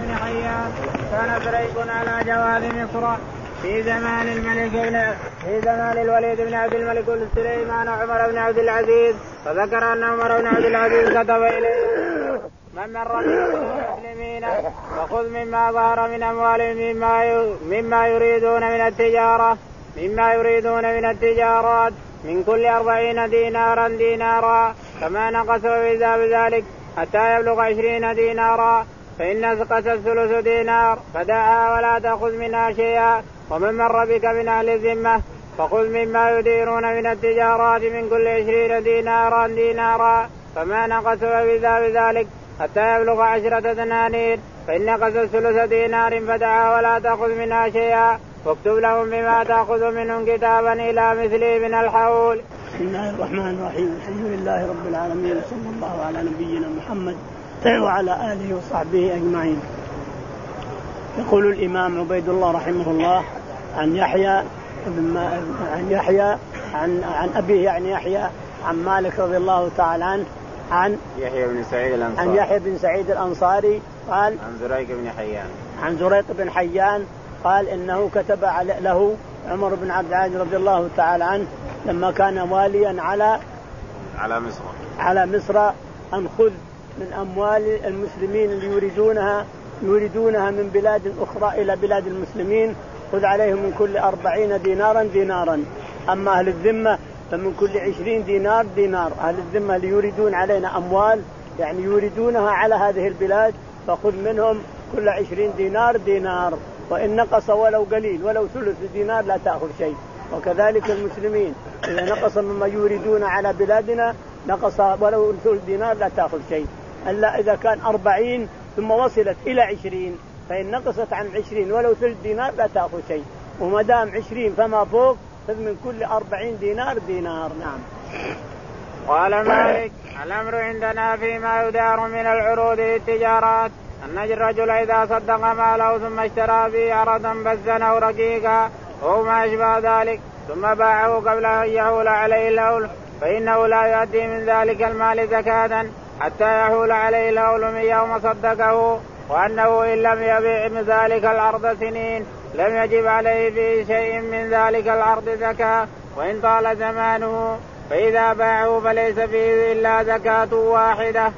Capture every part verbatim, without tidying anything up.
بن حيان كان زريق على جواد مصر في زمان الملك في زمان الوليد بن عبد الملك سليمان عمر بن عبد العزيز فذكر أن عمر بن عبد العزيز كتب إليه من مر بالمسلمين فخذ مما ظهر من أموالهم مما مما يريدون من التجارة مما يريدون من التجارات من كل أربعين دينارا دينارا كما نقص وإذا بذلك حتى يبلغ عشرين دينارا فإن نقص الثلث دينار فدعها ولا تأخذ منها شيئا. ومن مر بك من أهل الذمة فخذ مما يديرون من التجارات من كل عشرين دينارا دينارا فما نقص وإذا بذلك حتى يبلغ عشرة دنانير فإن نقص الثلث دينار فدعها ولا تأخذ منها شيئا واكتب لهم بما تأخذ منهم كتابا إلى مثله من الحول. بسم الله الرحمن الرحيم. الحمد لله رب العالمين صلى الله على نبينا محمد وعلى آله وصحبه أجمعين. يقول الإمام عبيد الله رحمه الله عن يحيى عن يحيى عن عن أبيه يعني يحيى عن مالك رضي الله تعالى عنه عن يحيى بن سعيد الأنصاري عن يحيى بن سعيد الأنصاري قال عن زريق بن حيان عن زريق بن حيان قال إنه كتب له عمر بن عبد العزيز رضي الله تعالى عنه لما كان واليا على على مصر على مصر أن خذ من أموال المسلمين اللي يريدونها يريدونها من بلاد أخرى إلى بلاد المسلمين خذ عليهم من كل أربعين دينارا دينارا. أما أهل الذمة فمن كل عشرين دينار دينار. أهل الذمة اللي يريدون علينا أموال يعني يريدونها على هذه البلاد فخذ منهم كل عشرين دينار دينار وإن نقص ولو قليل ولو ثلث دينار لا تأخذ شيء. وكذلك المسلمين إذا نقص مما يريدون على بلادنا نقص ولو ثلث دينار لا تأخذ شيء إلا إذا كان أربعين ثم وصلت إلى عشرين فإن نقصت عن عشرين ولو ثلث دينار لا تأخذ شيء. وما دام عشرين فما فوق خذ من كل أربعين دينار دينار. نعم. قال مالك الأمر عندنا فيما يدار من العروض للتجارات أن الرجل إذا صدق ماله ثم اشترى به عرضا بزا أو رقيقا أو ما أشبه ذلك ثم باعه قبل أن يحول عليه الهول فإنه لا يؤدي من ذلك المال زكاة حتى يحول عليه الهول من يوم صدقه وأنه إن لم يبيع من ذلك الأرض سنين لم يجب عليه في شيء من ذلك الأرض زكاة وإن طال زمانه فإذا باعه فليس فيه إلا زكاة واحدة.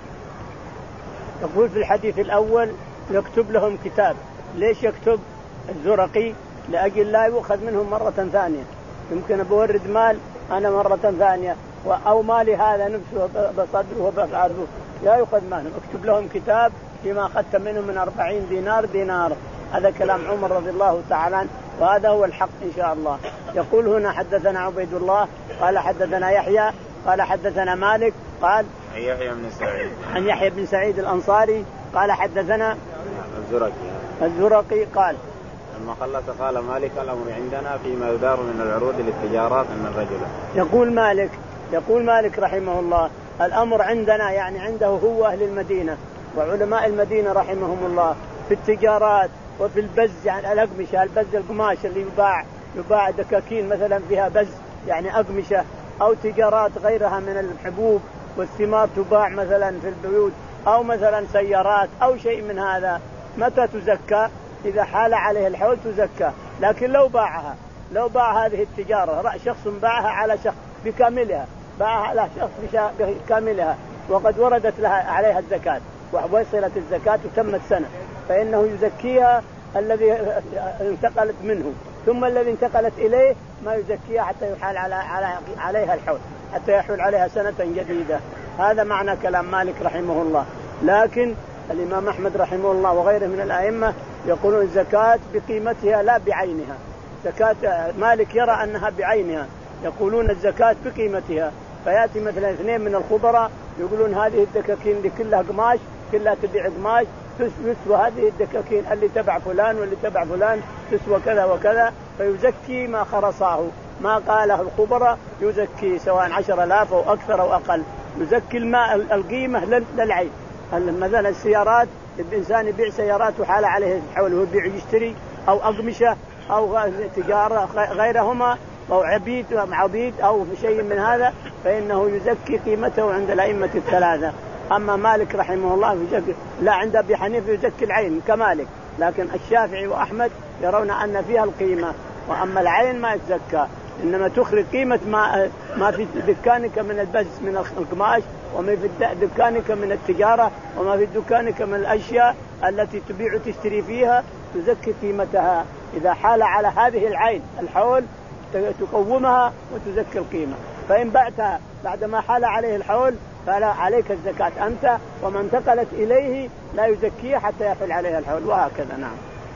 يقول في الحديث الأول يكتب لهم كتاب. ليش يكتب الزرقي؟ لأجل لا يؤخذ منهم مرة ثانية. يمكن بورد مال أنا مرة ثانية أو مالي هذا نفسه بصدره وبفعله لا يؤخذ منهم. اكتب لهم كتاب فيما أخذت منهم من أربعين دينار دينار. هذا كلام عمر رضي الله تعالى عنه وهذا هو الحق إن شاء الله. يقول هنا حدثنا عبيد الله قال حدثنا يحيى قال حدثنا مالك قال يحيى بن سعيد عن يحيى بن سعيد الأنصاري قال حدثنا الزرقي الزرقي قال لما خلص قال مالك الأمر عندنا فيما يدار من العروض للتجارات أن الرجل يقول مالك يقول مالك رحمه الله الأمر عندنا يعني عنده هو أهل المدينة وعلماء المدينة رحمهم الله في التجارات وفي البز يعني الأقمشة البز القماش اللي يباع يباع دكاكين مثلا فيها بز يعني أقمشة أو تجارات غيرها من الحبوب والثمار تباع مثلا في البيوت أو مثلا سيارات أو شيء من هذا. متى تزكى؟ إذا حال عليه الحول تزكى. لكن لو باعها لو باع هذه التجارة شخص باعها على شخص بكاملها باعها على شخص بكاملها وقد وردت لها عليها الزكاة ووصلت الزكاة وتمت سنة فإنه يزكيها الذي انتقلت منه ثم الذي انتقلت إليه ما يزكيها حتى يحال على عليها الحول حتى يحول عليها سنة جديدة. هذا معنى كلام مالك رحمه الله. لكن الإمام أحمد رحمه الله وغيره من الأئمة يقولون الزكاة بقيمتها لا بعينها. زكاة مالك يرى أنها بعينها يقولون الزكاة بقيمتها. فيأتي مثلا اثنين من الخضراء يقولون هذه الدكاكين اللي كلها قماش كلها تبيع قماش تسوى هذه الدكاكين اللي تبع فلان واللي تبع فلان تسوى كذا وكذا فيزكي ما خرصاه ما قاله الخبراء يزكي سواء عشر آلاف أو أكثر أو أقل يزكي الماء القيمة للعين. مثلا السيارات الإنسان يبيع سيارات وحال عليه الحول هو يبيع يشتري أو أقمشة أو تجارة غيرهما أو عبيد عبيد أو شيء من هذا فإنه يزكي قيمته عند الأئمة الثلاثة. أما مالك رحمه الله يزكي، لا عند أبي حنيفة يزكي العين كمالك، لكن الشافعي وأحمد يرون أن فيها القيمة، وأما العين ما يتزكى، إنما تخرج قيمة ما ما في دكانك من البز من القماش، وما في دكانك من التجارة، وما في دكانك من الأشياء التي تبيع وتشتري فيها، تزكي قيمتها. إذا حال على هذه العين الحول تقومها وتزكي القيمة، فإن بعتها بعد ما حال عليه الحول فلا عليك الزكاة أنت، ومن انتقلت إليه لا يزكيه حتى يحل عليها الحول، وهكذا. نعم.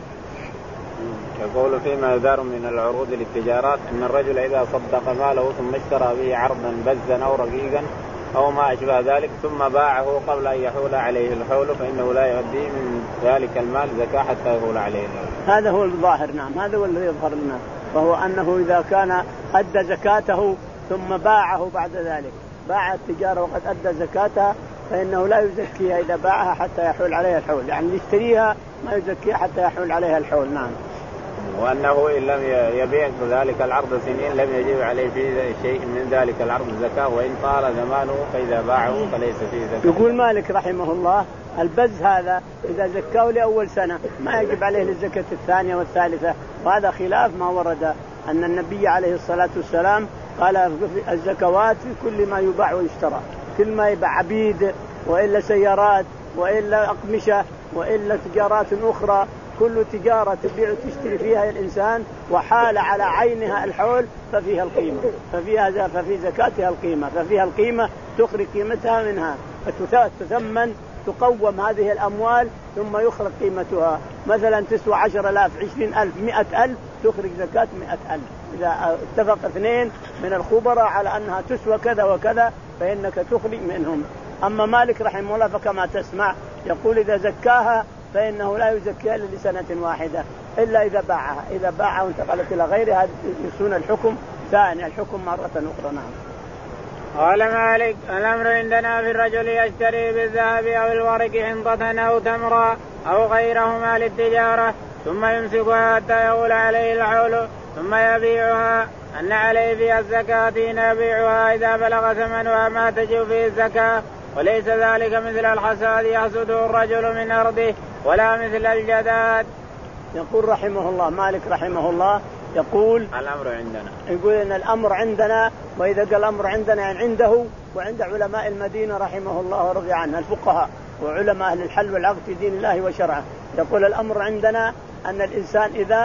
يقول فيما يدار من العروض للتجارات أن الرجل إذا صدق ماله ثم اشترى به عرضا بزا أو رقيقا أو ما أشبه ذلك ثم باعه قبل أن يحول عليه الحول فإنه لا يؤدي من ذلك المال زكاة حتى يحول عليه الحول. هذا هو الظاهر. نعم، هذا هو الذي يظهر لنا، وهو أنه إذا كان أدى زكاته ثم باعه بعد ذلك، باع التجارة وقد أدى زكاتها، فإنه لا يزكيها إذا باعها حتى يحول عليها الحول، يعني يشتريها ما يزكيها حتى يحول عليها الحول. نعم. وأنه إن لم يبيع ذلك العرض سنين لم يجب عليه في شيء من ذلك العرض زكاة، وإن طال زمانه فإذا باعه فليس فيه زكاة. يقول مالك رحمه الله البز هذا إذا زكاه لأول سنة ما يجب عليه للزكاة الثانية والثالثة، وهذا خلاف ما ورد أن النبي عليه الصلاة والسلام قال الزكوات في كل ما يباع ويشترى، كل ما يباع عبيد وإلا سيارات وإلا أقمشة وإلا تجارات أخرى، كل تجارة تبيع وتشتري فيها الإنسان وحال على عينها الحول ففيها القيمة، ففيها ففي زكاتها القيمة، ففيها القيمة تخرج قيمتها منها فتثمن تقوم هذه الأموال ثم يخرج قيمتها. مثلا تسوى عشر آلاف عشرين ألف مئة ألف تخرج زكاة مئة ألف. إذا اتفق اثنين من الخبراء على أنها تسوى كذا وكذا فإنك تخرج منهم. أما مالك رحمه الله فكما تسمع يقول إذا زكاها فإنه لا يزكيها إلا لسنة واحدة إلا إذا باعها، إذا باعها وانتقلت إلى غيرها يسون الحكم ثاني الحكم مرة أخرى. نعم. قال مالك الأمر عندنا في الرجل يشتري بالذهب أو الورق حنطة أو تمرا أو غيرهما للتجارة ثم يمسكها حتى يغول عليه الحول ثم يبيعها أن عليه فيها الزكاة حين يبيعها إذا بلغ ثمنها ما تجب فيه الزكاة، وليس ذلك مثل الحساد يحسده الرجل من أرضه ولا مثل الجداد. يقول رحمه الله مالك رحمه الله يقول الأمر عندنا، يقول إن الأمر عندنا، وإذا قال الأمر عندنا يعني عنده وعند علماء المدينة رحمه الله ورضي عنه الفقهاء وعلماء أهل الحل والعقد في دين الله وشرعه. يقول الأمر عندنا أن الإنسان إذا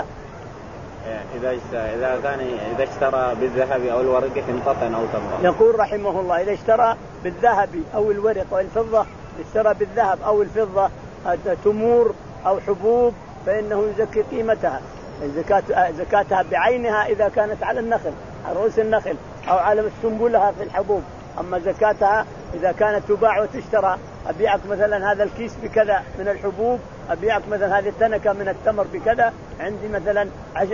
إذا إذا كان إذا اشترى بالذهب أو الورق حنطة أو تمرا، يقول رحمه الله إذا اشترى بالذهب أو الورق أو الفضة، اشترى بالذهب أو الفضة تمور أو حبوب فإنه يزكي قيمتها زكاة زكاتها بعينها إذا كانت على النخل على رؤوس النخل أو على سنبلها في الحبوب. أما زكاتها إذا كانت تباع وتشترى، أبيعك مثلا هذا الكيس بكذا من الحبوب، أبيعك مثلا هذه التنكة من التمر بكذا، عندي مثلا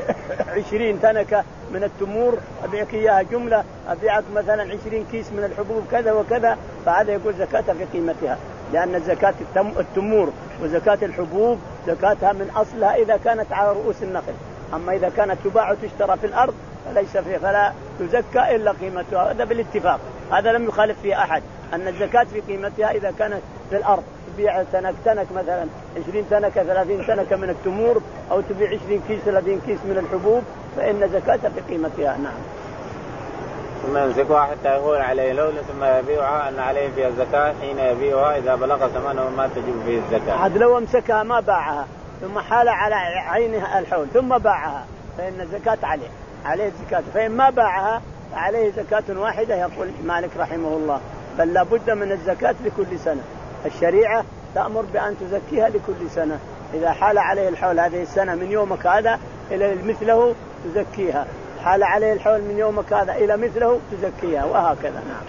عشرين تنكة من التمور أبيعك إياها جملة، أبيعك مثلا عشرين كيس من الحبوب كذا وكذا، فهذا يقول زكاتها في قيمتها، لأن زكاة التمور وزكاة الحبوب زكاتها من أصلها إذا كانت على رؤوس النخل. أما إذا كانت تباع وتشترى في الأرض فليس فيه فلا تزكى إلا قيمتها، هذا بالاتفاق، هذا لم يخالف فيه أحد أن الزكاة في قيمتها إذا كانت في الأرض. تبيع تنك تنك مثلا عشرين تنكة ثلاثين تنكة من التمور أو تبيع عشرين كيس ثلاثين كيس من الحبوب فإن زكاتها في قيمتها. نعم. ثم يمسكها حتى يقول عليه لون ثم يبيعها أن عليه فيها الزكاة حين يبيعها إذا بلغ ثمنه ما تجب فيه الزكاة. عاد لو امسكها ما باعها ثم حال على عينها الحول ثم باعها فإن الزكاة عليه عليه الزكاة، فإن ما باعها فعليه زكاة واحدة. يقول مالك رحمه الله بل لا بد من الزكاة لكل سنة، الشريعة تأمر بأن تزكيها لكل سنة، إذا حال عليه الحول هذه السنة من يومك هذا إلى مثله تزكيها، حال عليه الحول من يومك هذا إلى مثله تزكيها، وهكذا. نعم.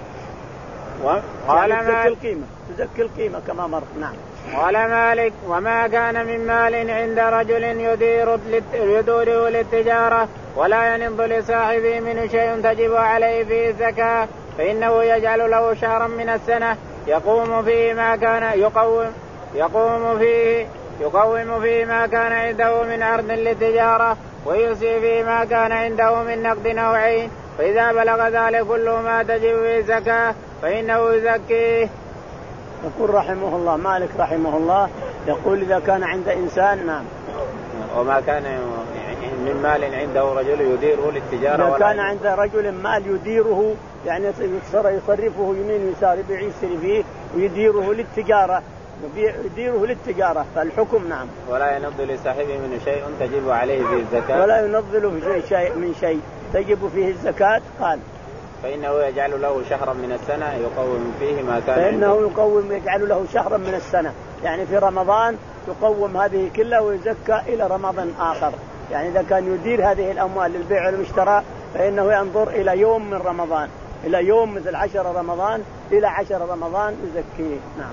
قال يعني تزكي القيمة تزكي القيمة كما مر. نعم. قال مالك وما كان من مال عند رجل يدير يدور للتجارة ولا ينض لصاحبه منه شيء تجب عليه فيه الزكاة فإنه يجعل له شهرا من السنة يقوم فيه ما كان يقوم يقوم فيه يقوم فيه ما كان عنده من عرض للتجارة ويوصي فيه ما كان عنده من نقد نوعين، فإذا بلغ ذلك كله ما تجب فيه الزكاة فإنه يزكيه. يقول رحمه الله مالك رحمه الله يقول إذا كان عند إنسان نعم وما كان من مال عنده رجل يديره للتجارة، إذا كان عند رجل مال يديره يعني يصرفه يمين ويسار يبيع يشتري فيه ويديره للتجارة يديره للتجارة فالحكم نعم. ولا ينضل لصاحبه من شيء تجب عليه فيه الزكاة، ولا ينضل في شيء من شيء تجب فيه الزكاة. قال فإنه يجعل له شهرا من السنة يقوم فيه ما كان فإنه يقوم يجعل له شهرا من السنة، يعني في رمضان يقوم هذه كلها ويزكى إلى رمضان آخر. يعني إذا كان يدير هذه الأموال للبيع والاشتراء فإنه ينظر إلى يوم من رمضان، إلى يوم مثل عشر رمضان إلى عشر رمضان يزكيه. نعم.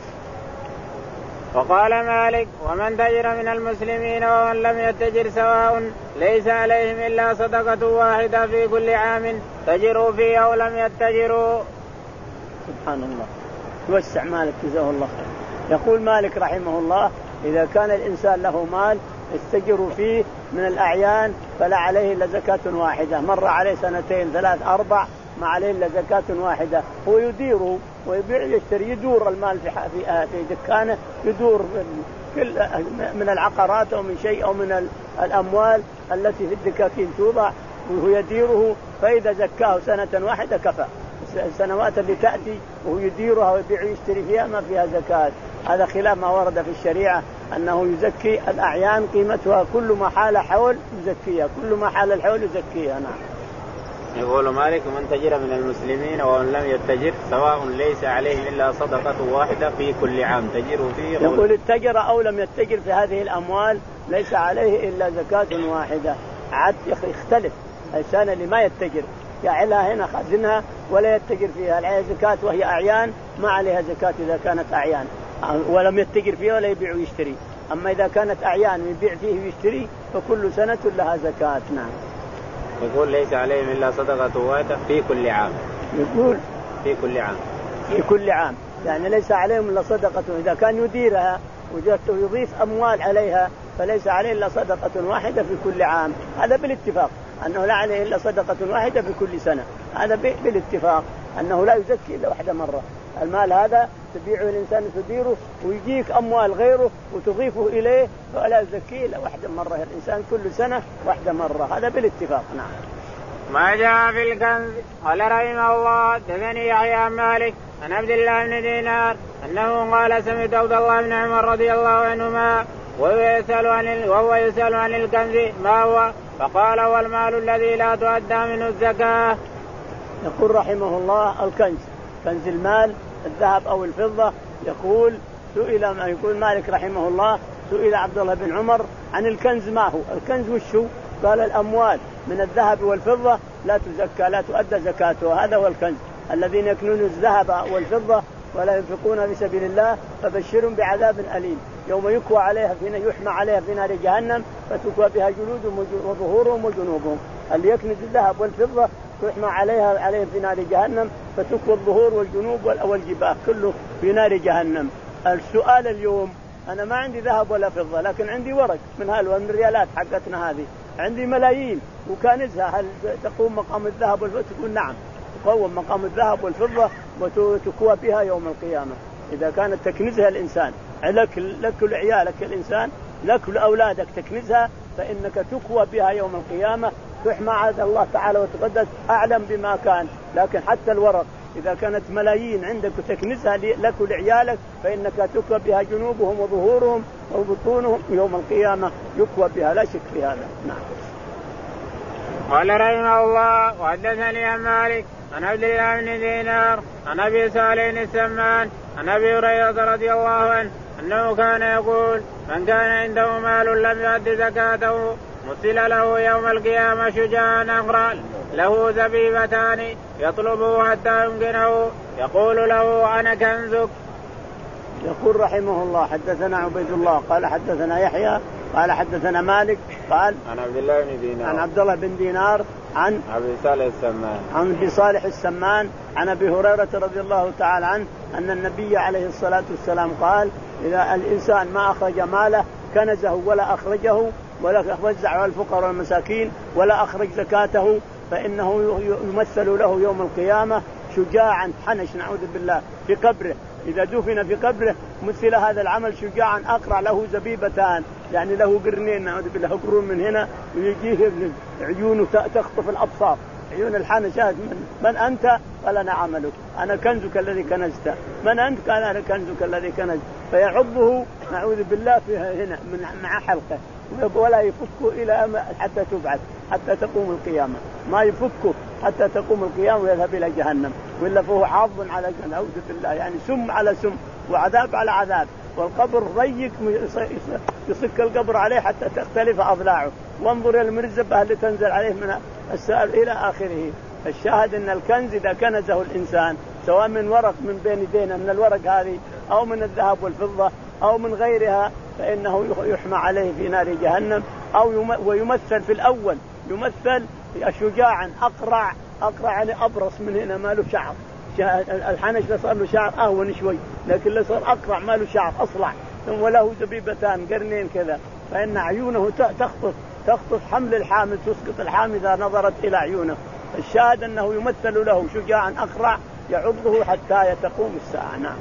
وقال مالك ومن تجر من المسلمين ومن لم يتجر سواء ليس عليهم إلا صدقة واحدة في كل عام تجروا فيه أو لم يتجروا. سبحان الله يوسع مالك جزاه الله خير. يقول مالك رحمه الله إذا كان الإنسان له مال يستجر فيه من الأعيان فلا عليه إلا زكاة واحدة، مر عليه سنتين ثلاث أربع ما عليه إلا زكاة واحدة، هو يديره ويبيع يشتري يدور المال في في دكانه يدور كل من العقارات أو من شيء أو من الأموال التي في الدكاكين توضع وهو يديره، فإذا زكاه سنة واحدة كفى. السنوات اللي تأتي وهو يديرها ويبيع يشتري فيها ما فيها زكاة. هذا خلاف ما ورد في الشريعة أنه يزكي الأعيان قيمتها كل ما حال حول يزكيها، كل ما حال الحول يزكيها. نعم. يقول مالك من تجر من المسلمين ومن لم يتجر سواء ليس عليه إلا صدقة واحدة في كل عام تجر فيه. يقول التجر أو لم يتجر في هذه الأموال ليس عليه إلا زكاة واحدة. عاد يختلف الإنسان اللي ما يتجر يعلها هنا خازنها ولا يتجر فيها عليها زكاة وهي أعيان ما عليها زكاة إذا كانت أعيان ولم يتجر فيها ولا يبيع ويشتري. أما إذا كانت أعيان ويبيع فيه ويشتري فكل سنة لها زكاة. نعم. يقول ليس عليهم إلا صدقة واحدة في كل عام. يقول في كل عام في كل عام يعني ليس عليهم إلا صدقة، إذا كان يديرها ويضيف أموال عليها فليس عليه إلا صدقة واحدة في كل عام. هذا بالاتفاق أنه لا عليه إلا صدقة واحدة في كل سنة، هذا بالاتفاق أنه لا يزكي إلا واحدة مرة. المال هذا تبيعه الإنسان تديره ويجيك أموال غيره وتضيفه إليه فلا يزكي إلا واحدة مرة، الإنسان كل سنة واحدة مرة، هذا بالاتفاق. نعم. ما جاء في الكنز. قال رحمه الله دثني يحيى مالك عن عبد الله بن دينار أنه قال سمعت عبد الله بن عمر رضي الله عنهما وهو يسأل عن وهو يسأل عن الكنز ما هو فقال هو المال الذي لا تؤدى منه الزكاة. يقول رحمه الله الكنز كنز المال الذهب أو الفضة. يقول سئل ما يقول مالك رحمه الله سئل عبد الله بن عمر عن الكنز ما هو الكنز وشو؟ قال الأموال من الذهب والفضة لا تزكى لا تؤدى زكاتها، هذا هو الكنز. الذين يكنون الذهب والفضة ولا ينفقون في سبيل الله فبشرهم بعذاب أليم يوم يكوى عليها فينا يحمى عليها في نار جهنم فتكوى بها جلودهم وظهورهم وجنوبهم. اللي يكنز الذهب والفضة يحمى عليها عليهم في نار جهنم فتكوى الظهور والجنوب والجباه كله في نار جهنم. السؤال اليوم أنا ما عندي ذهب ولا فضة لكن عندي ورق من هالو من الريالات حقتنا هذه، عندي ملايين وكنزها، هل تقوم مقام الذهب والفضة؟ تقول نعم تقوم مقام الذهب والفضة وتكوى بها يوم القيامة. إذا كانت تكنزها الإنسان لك لك لعيالك الإنسان لك لأولادك تكنزها فإنك تكوى بها يوم القيامة تحمى عز الله تعالى وتقدس أعلم بما كان. لكن حتى الورق إذا كانت ملايين عندك وتكنزها لك ولعيالك فإنك تكوى بها جنوبهم وظهورهم وبطونهم يوم القيامة يكوى بها لا شك في هذا. نعم. قال رحمه الله وحدثني عن مالك عن عبد الله بن دينار عن أبي صالح السمان عن أبي هريرة رضي الله عنه أنه كان يقول من كان عنده مال لم يؤد زكاته مثل له يوم القيامة شجاعا أغرى له زبيبتان يطلبه حتى يمكنه يقول له أنا كنزك. يقول رحمه الله حدثنا عبيد الله قال حدثنا يحيى قال حدثنا مالك قال عن عبد الله بن دينار عن عبد الله بن دينار عن أبي صالح السمان عن أبي صالح السمان عن أبي هريرة رضي الله تعالى عنه أن النبي عليه الصلاة والسلام قال إذا الإنسان ما أخرج ماله كنزه ولا أخرجه ولا وزعه على الفقراء والمساكين ولا أخرج زكاته فإنه يمثل له يوم القيامة شجاعا حنش نعوذ بالله في قبره إذا دفن في قبره مثل هذا العمل شجاعا أقرع له زبيبتان، يعني له قرنين نعوذ بالله قرون من هنا ويجيه عيونه تخطف الأبصار، عيون الحنشات. من, من أنت؟ قال أنا عملك، أنا كنزك الذي كنزته. من أنت؟ قال أنا كنزك الذي كنزت. فيعضه نعوذ بالله فيها هنا من مع حلقه ولا يفكه إلى حتى تبعث حتى تقوم القيامة، ما يفكه حتى تقوم القيامة ويذهب إلى جهنم، وإلا فهو عض على جهنم نعوذ بالله، يعني سم على سم وعذاب على عذاب. والقبر ضيق يصك القبر عليه حتى تختلف أضلاعه، وانظر إلى المرزبة اللي تنزل عليه من السائل إلى آخره. الشاهد أن الكنز إذا كنزه الإنسان سواء من ورق من بين يدينا من الورق هذه أو من الذهب والفضة أو من غيرها فإنه يحمى عليه في نار جهنم. أو ويمثل في الأول يمثل شجاعا أقرع، أقرع يعني أبرص من هنا ما له شعر، الحنش صار له شعر أهون شوي، لكن اللي صار أقرع ما له شعر أصلع، وله زبيبتان قرنين كذا، فإن عيونه تخطف تخطف حمل الحامل، تسقط الحامل إذا نظرت إلى عيونه. الشاهد أنه يمثل له شجاعا أقرع يعضه حتى تقوم الساعة. نعم.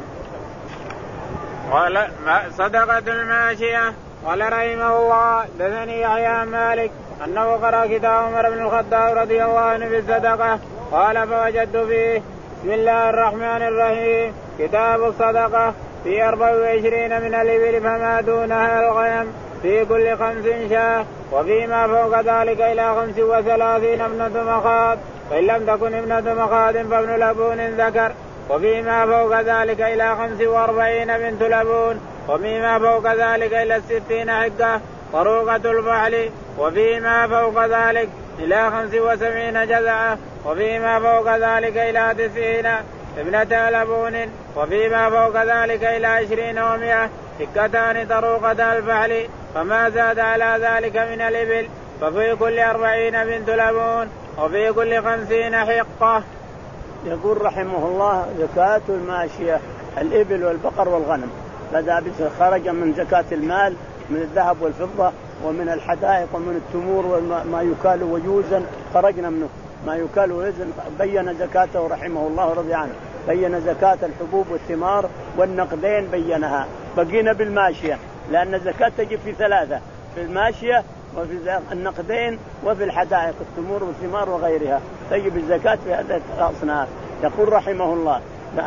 قال صدقة الماشية. قال رحمه الله دثني يحيى مالك أنه قرأ كتاب عمر بن الخطاب رضي الله عنه في الصدقة. قال فوجدت فيه بسم الله الرحمن الرحيم كتاب الصدقة في أربع وعشرين من الإبل فما دونها الغنم في كل خمس شاة، وفيما فوق ذلك إلى خمس وثلاثين ابنة مخاض، فإن لم تكن ابنة مخاض فابن لبون ذكر، وفيما فوق ذلك إلى خمس وأربعين بنت لبون، وفيما فوق ذلك إلى الستين حقة طروقة الفحل، وفيما فوق ذلك إلى خمس وسبعين جزعة، وفيما فوق ذلك إلى تسعين ابنة لبون، وفيما فوق ذلك إلى عشرين ومئة حكتان طروقة الفحل، فما زاد على ذلك من الإبل ففي كل أربعين بنت لبون، وفي كل خمسين حقة. يقول رحمه الله زكاة الماشية الإبل والبقر والغنم، بدأ خرج من زكاة المال من الذهب والفضة ومن الحدائق ومن التمور وما يكال ويوزن، خرجنا منه ما يكال ويوزن بين زكاته رحمه الله رضي عنه، بين زكاة الحبوب والثمار والنقدين بينها. بقينا بالماشية لأن الزكاة تجب في ثلاثة، في الماشية وفي النقدين وفي الحدائق التمور والثمار وغيرها تجب الزكاة في هذه الأصناف. يقول رحمه الله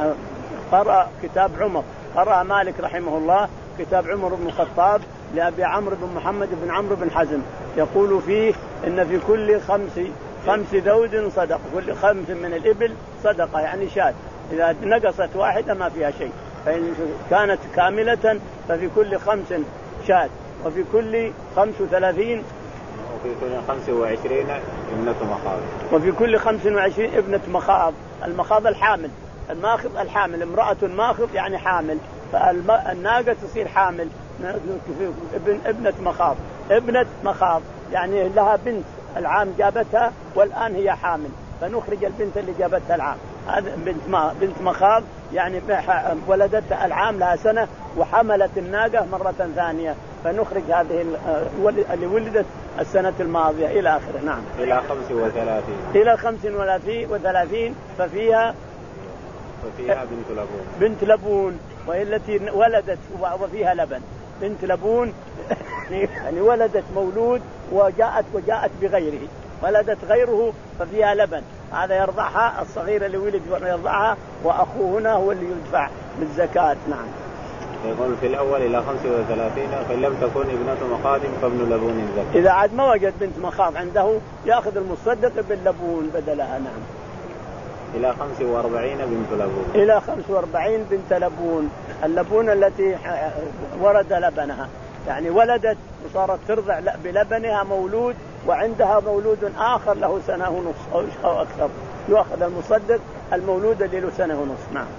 قرأ كتاب عمر، قرأ مالك رحمه الله كتاب عمر بن الخطاب لأبي عمرو بن محمد بن عمرو بن حزم، يقول فيه إن في كل خمس خمس ذود صدقة، كل خمس من الإبل صدقة يعني شاة، إذا نقصت واحدة ما فيها شيء، فإن كانت كاملة ففي كل خمس شاة، وفي كل خمس وثلاثين وفي كل خمس وعشرين ابنة مخاض، وفي كل خمس وعشرين ابنة مخاض. المخاض الحامل، الماخض الحامل، امرأة ماخض يعني حامل، فالناقة تصير حامل ابن ابنة مخاض، ابنة مخاض يعني لها بنت العام جابتها والآن هي حامل، فنخرج البنت اللي جابتها العام، هذا بنت ما بنت مخاض يعني ولدتها العام لها سنة وحملت الناقة مرة ثانية، فنخرج هذه اللي ولدت السنة الماضية إلى آخره. نعم. إلى خمس وثلاثين إلى خمس وثلاثين ففيها وفيها بنت لبون، بنت لبون وهي التي ولدت وفيها لبن، بنت لبون يعني ولدت مولود وجاءت وجاءت بغيره، ولدت غيره ففيها لبن، هذا يرضعها الصغير اللي ولد يرضعها، وأخوه هنا هو اللي يدفع بالزكاة. نعم. يقول في الأول إلى خمس وثلاثين فإن لم تكن ابنة مخاض فابن لبون ذكر، إذا عاد ما وجد بنت مخاض عنده يأخذ المصدق باللبون بدلها. نعم. إلى خمس وأربعين بنت لبون، إلى خمس وأربعين بنت لبون، اللبون التي ورد لبنها يعني ولدت وصارت ترضع بلبنها مولود وعندها مولود آخر له سنة ونصف أو أكثر، يأخذ المصدق المولود اللي له سنة ونصف. نعم.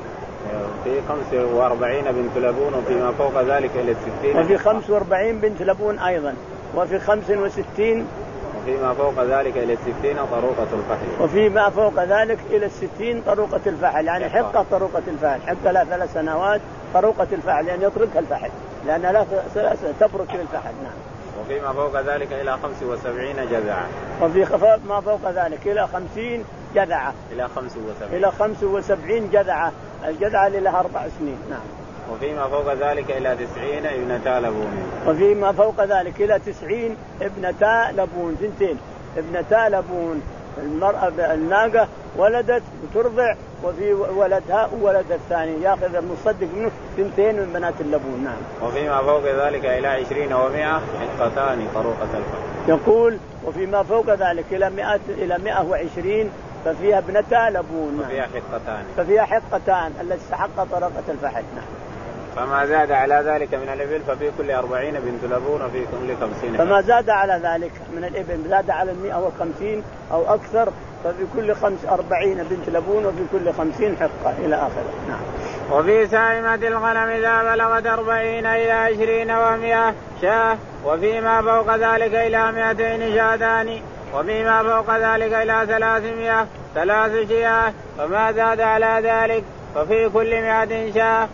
في خمس وأربعين بنت لبون، وفيما فوق ذلك إلى الستين، وفي خمس وأربعين بنت لبون أيضا، وفي خمس وستين، وفيما فوق ذلك إلى الستين طروقة الفحل، وفيما فوق ذلك إلى الستين طروقة الفحل يعني حقة طروقة الفحل، حقة لا ثلاث سنوات طروقة الفحل يعني يتركها الفحل لأن لا تبرك للفحل. نعم. وفيما فوق ذلك إلى خمس وسبعين جذعة، وفي ما فوق ذلك إلى خمسين جذعة، إلى خمس وسبعين إلى خمس وسبعين جذعة الجذعة اللي لها أربع سنين. نعم. وفيما فوق ذلك إلى تسعين ابنتا لبون. وفيما فوق ذلك إلى تسعين ابنتا لبون، ثنتين ابنتا لبون. المرأة الناقة ولدت وترضع وفي ولدها وولد الثاني يأخذ المصدق منه ثنتين من بنات اللبون. نعم. وفيما فوق ذلك إلى عشرين ومئة حقتان طروقة الفحل. يقول وفيما فوق ذلك إلى مئة إلى مئة وعشرين ففيها ابنتا لبون. ففيها حقتان. ففيها حقتان التي استحق طريقة الفحل. نعم. فما زاد على ذلك من الإبل ففي كل أربعين بنت لبون وفي كل خمسين. فما زاد على ذلك من الإبل زاد على المئة وخمسين أو أكثر ففي كل خمس أربعين بنت لبون وفي كل خمسين حقة إلى آخره. نعم. وفي سائمة الغنم إذا بلغت أربعين إلى عشرين ومئة شاة وفيما فوق ذلك إلى مئتين شاتان وفيما فوق ذلك إلى ثلاثمائة ثلاث شياه وما زاد على ذلك ففي كل مئة شاة.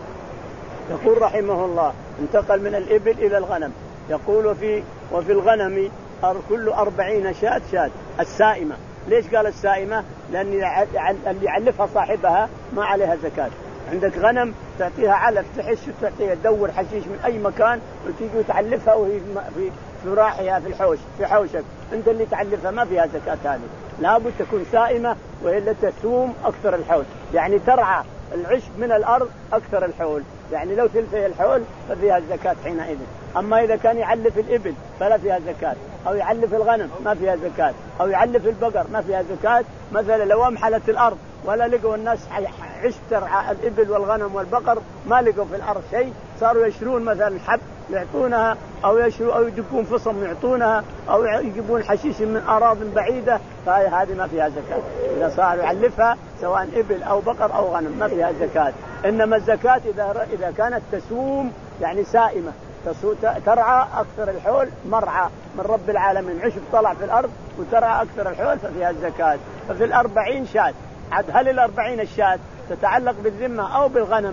يقول رحمه الله انتقل من الإبل إلى الغنم. يقول وفي وفي الغنم كل أربعين شاة شاة السائمة. ليش قال السائمة؟ لأن اللي يعلفها صاحبها ما عليها زكاة. عندك غنم تعطيها علف تحش تعطيها تدور حشيش من أي مكان وتيجي تعلفها وهي في في راحها في الحوش في حوشك أنت اللي تعلفها ما فيها زكاة. هذه لابد تكون سائمة وهي اللي تسوم أكثر الحول يعني ترعى العشب من الأرض أكثر الحول يعني لو تلفي الحول ففيها الزكاة حينئذ. أما إذا كان يعلف الإبل فلا فيها زكاة أو يعلف الغنم ما فيها زكاة أو يعلف البقر ما فيها زكاة. مثلا لو أمحلت الأرض ولا لقوا الناس عشب ترعى الإبل والغنم والبقر ما لقوا في الأرض شيء صاروا يشرون مثلا حب يعطونها أو يشروا أو يدقون فصم يعطونها أو يجيبون حشيش من أراضٍ بعيدة فهذه ما فيها زكاة. إذا صار يعلفها سواء إبل أو بقر أو غنم ما فيها زكاة. إنما الزكاة إذا إذا كانت تسوم يعني سائمة ترعى أكثر الحول مرعى من رب العالمين عشب طلع في الأرض وترعى أكثر الحول ففيها الزكاة. ففي الأربعين شاة عد هل الأربعين الشاة تتعلق بالذمة أو بالغنم؟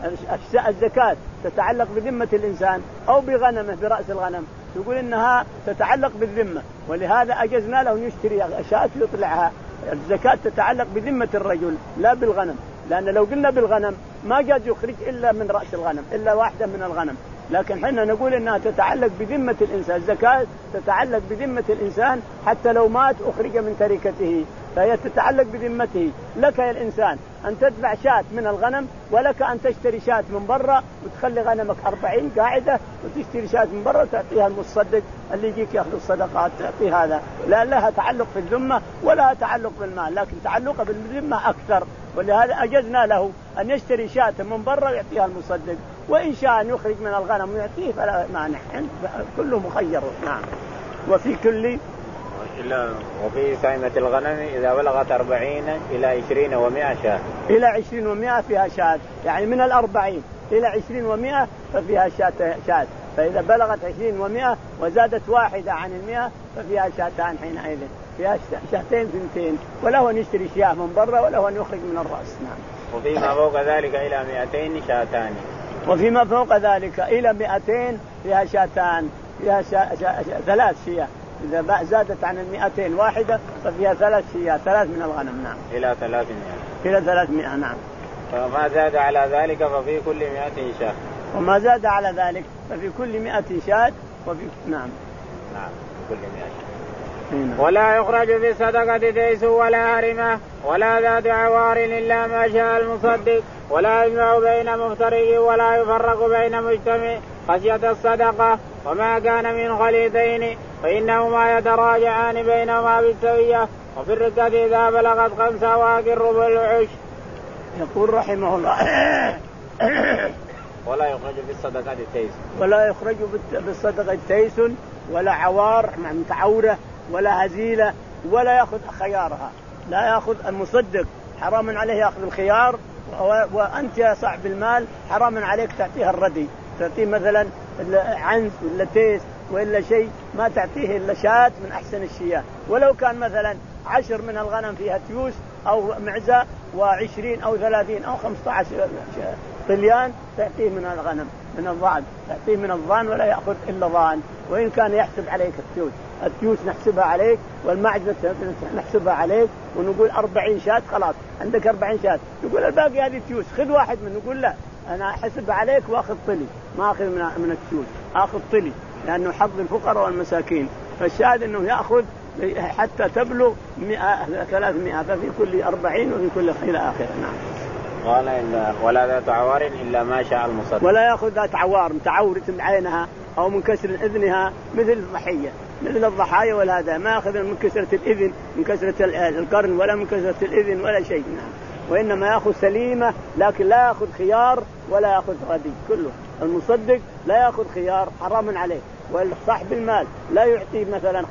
الزكاة تتعلق بذمة الإنسان أو بغنمه برأس الغنم يقول إنها تتعلق بالذمة ولهذا أجزنا له يشتري شاة يطلعها. الزكاة تتعلق بذمة الرجل لا بالغنم لأن لو قلنا بالغنم ما جاز يخرج إلا من رأس الغنم إلا واحدة من الغنم. لكن حنا نقول إنها تتعلق بذمة الإنسان. الزكاة تتعلق بذمة الإنسان حتى لو مات أخرج من تركته فهي تتعلق بذمته. لك يا الإنسان أن تدفع شاة من الغنم ولك أن تشتري شاة من برا وتخلي غنمك أربعين قاعدة وتشتري شاة من برا تعطيها المصدق اللي يجيك يأخذ الصدقات تعطي هذا. لا لها تعلق في الذمة ولا تعلق بالمال لكن تعلقها بالذمة أكثر. ولهذا أجزنا له أن يشتري شاة من برا ويعطيها المصدق وإن شاء أن يخرج من الغنم ويعطيه فلا مانع كله مخير. نعم. وفي كل إلا وفي سائمة الغنم إذا بلغت أربعين إلى عشرين ومئة شاة. إلى عشرين ومئة فيها شاة يعني من الأربعين إلى عشرين ومئة ففيها شاة شاة. فإذا بلغت عشرين ومئة وزادت واحدة عن المئة ففيها شاتان حينئذ فيها شاتين ثنتين وله أن يشتري شياه من برا وله أن يخرج من الرأس. نعم. وفيما فوق ذلك إلى مئتين شاتان. وفيما فوق ذلك إلى مئتين فيها شاتان فيها شا... شا... شا... ثلاث شياه. إذا زادت عن المئتين واحدة ففيها ثلاث شياه ثلاث من الغنم. نعم. إلى ثلاثمائة. إلى ثلاثمائة. نعم. فما زاد على ذلك ففي كل مئة شاة. وما زاد على ذلك ففي كل مئة شاة وفي نعم. نعم كل مئة شاة. ولا يخرج في الصدقة تيس ولا هرمة ولا ذات عوار إلا ما شاء المصدق ولا يجمع بين مفترق ولا يفرق بين مجتمع خشية الصدقة وما كان من خليطين فإنهما يتراجعان بينهما بالسوية وفي الركة إذا بلغت خمسة واكر ربع العشر. يقول رحمه الله ولا يخرج بالصدقة تيس ولا يخرج بالصدقة تيس ولا عوار مع متعورة ولا هزيلة ولا يأخذ خيارها. لا يأخذ المصدق حرام عليه يأخذ الخيار وأنت يا صاحب المال حرام عليك تعطيها الردي تعطيه مثلا عنز ولا تيس وإلا شيء ما تعطيه إلا شاة من أحسن الشياه. ولو كان مثلا عشر من الغنم فيها تيوس أو معزة وعشرين أو ثلاثين أو خمسة عشر طليان تعطيه من الغنم من الضان تعطيه من الضان ولا يأخذ إلا ضان وإن كان يحسب عليك التيوس التيوس نحسبها عليك والمعز نحسبها عليك ونقول أربعين شاة خلاص عندك أربعين شاة. يقول الباقي هذه تيوس خذ واحد منه. نقول لا أنا أحسب عليك وأخذ طلي ما أخذ من من التيوس أخذ طلي لأنه حظ الفقراء والمساكين. فالشاهد أنه يأخذ حتى تبلغ مئة ثلاثمائة ففي كل أربعين وفي كل إلى آخره. نعم. قال إلا ولا ذات عوار إلا ما شاء المصدق. ولا يأخذ ذات عوار متعورة عينها أو من كسر إذنها مثل الضحية مثل الضحايا والهذا ما يأخذ من كسرة الإذن من كسرة القرن ولا من كسرة الإذن ولا شيء. نعم. وإنما يأخذ سليمة لكن لا يأخذ خيار ولا يأخذ ردي. كله المصدق لا يأخذ خيار حرام عليه والصاحب المال لا يعطي مثلا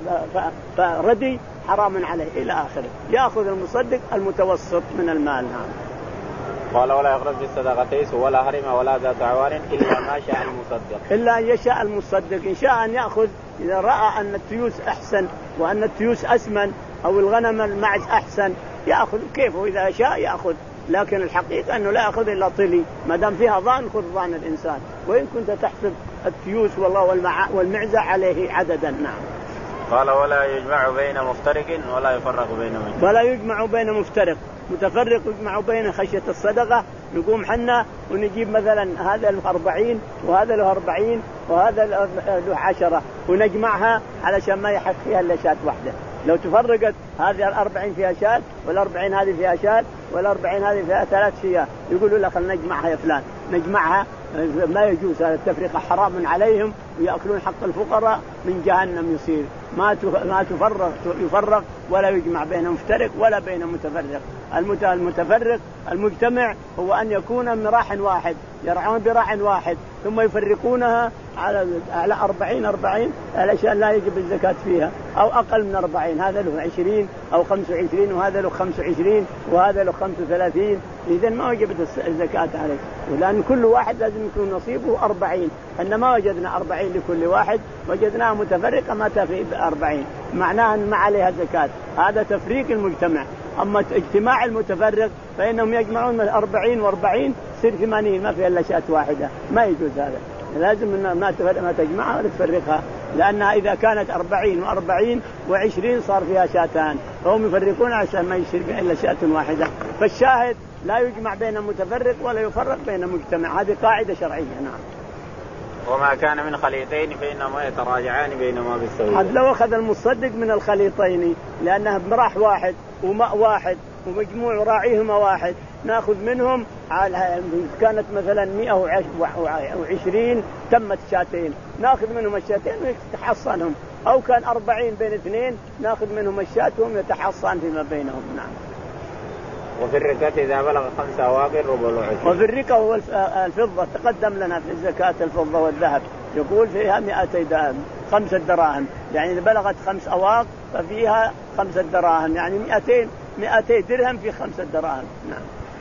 فردي حرام عليه إلى آخره. يأخذ المصدق المتوسط من المال. نعم. قال ولا يخرج بالصدقتين ولا هرم ولا ذات عوار إلا ما شاء المصدق. إلا أن يشاء المصدق إن شاء أن يأخذ إذا رأى أن التيوس أحسن وأن التيوس أسمن أو الغنم المعز أحسن يأخذ كيفه إذا شاء يأخذ. لكن الحقيقة أنه لا يأخذ إلا طلي ما دام فيها ظان خذ ظان الإنسان وإن كنت تحسب التيوس والله والمع والمعزة عليه عددا. نعم. قال ولا يجمع بين مفترق ولا يفرق بين مجمع. ولا يجمع بين مفترق متفرق يجمع بين خشية الصدقة نقوم حنا ونجيب مثلا هذا له أربعين وهذا له أربعين وهذا له عشرة ونجمعها علشان ما يحق فيها إلا شاة واحدة. لو تفرقت هذه الأربعين فيها شاة والأربعين هذه فيها شاة والأربعين هذه فيها ثلاث شياه يقولوا لا خلنا نجمعها يا فلان نجمعها. ما يجوز هذا التفرقة حرام عليهم ويأكلون حق الفقراء من جهنم يصير. ما ما تفرق يفرق ولا يجمع بين مفترق ولا بين متفرق. المتفرق المجتمع هو أن يكون من راح واحد يرعون براح واحد ثم يفرقونها على على أربعين أربعين الأشياء لا يجب الزكاة فيها أو أقل من أربعين هذا له عشرين أو خمس وعشرين وهذا له خمس وعشرين وهذا له خمس وثلاثين إذن ما وجبت الزكاة عليه لأن كل واحد لازم يكون نصيبه أربعين. إن ما وجدنا أربعين لكل واحد وجدناها متفرقة ما تفي بأربعين معناها أن ما عليها زكاة. هذا تفريق المجتمع. أما اجتماع المتفرق فإنهم يجمعون من أربعين وأربعين يصير ثمانين ما فيها إلا شاة واحدة. ما يجوز هذا. لازم ما ما تجمعها ولا تفرقها لأنها إذا كانت أربعين وأربعين وعشرين صار فيها شاتان فهم يفرقون عشان ما يصير إلا شاة واحدة. فالشاهد لا يجمع بين المتفرق ولا يفرق بين المجتمع. هذه قاعدة شرعية. نعم. وما كان من خليطين فإنما يتراجعان بينهما بالسوية. حتى لو أخذ المصدق من الخليطين لأنها براح واحد وماء واحد ومجموع راعيهما واحد نأخذ منهم على كانت مثلا مئة وعشرين تمت شاتين نأخذ منهم الشاتين ويتحصنهم أو كان أربعين بين اثنين نأخذ منهم الشات وهم يتحصن فيما بينهم. نعم. وفي الركة إذا بلغ خمس أواق ربع العشر. وفي الركة هو الفضة تقدم لنا في الزكاة الفضة والذهب يقول فيها مئتي درهم خمسة دراهم يعني إذا بلغت خمس أواق ففيها خمسة دراهم يعني مئتين مئتي درهم في خمسة دراهم. نعم.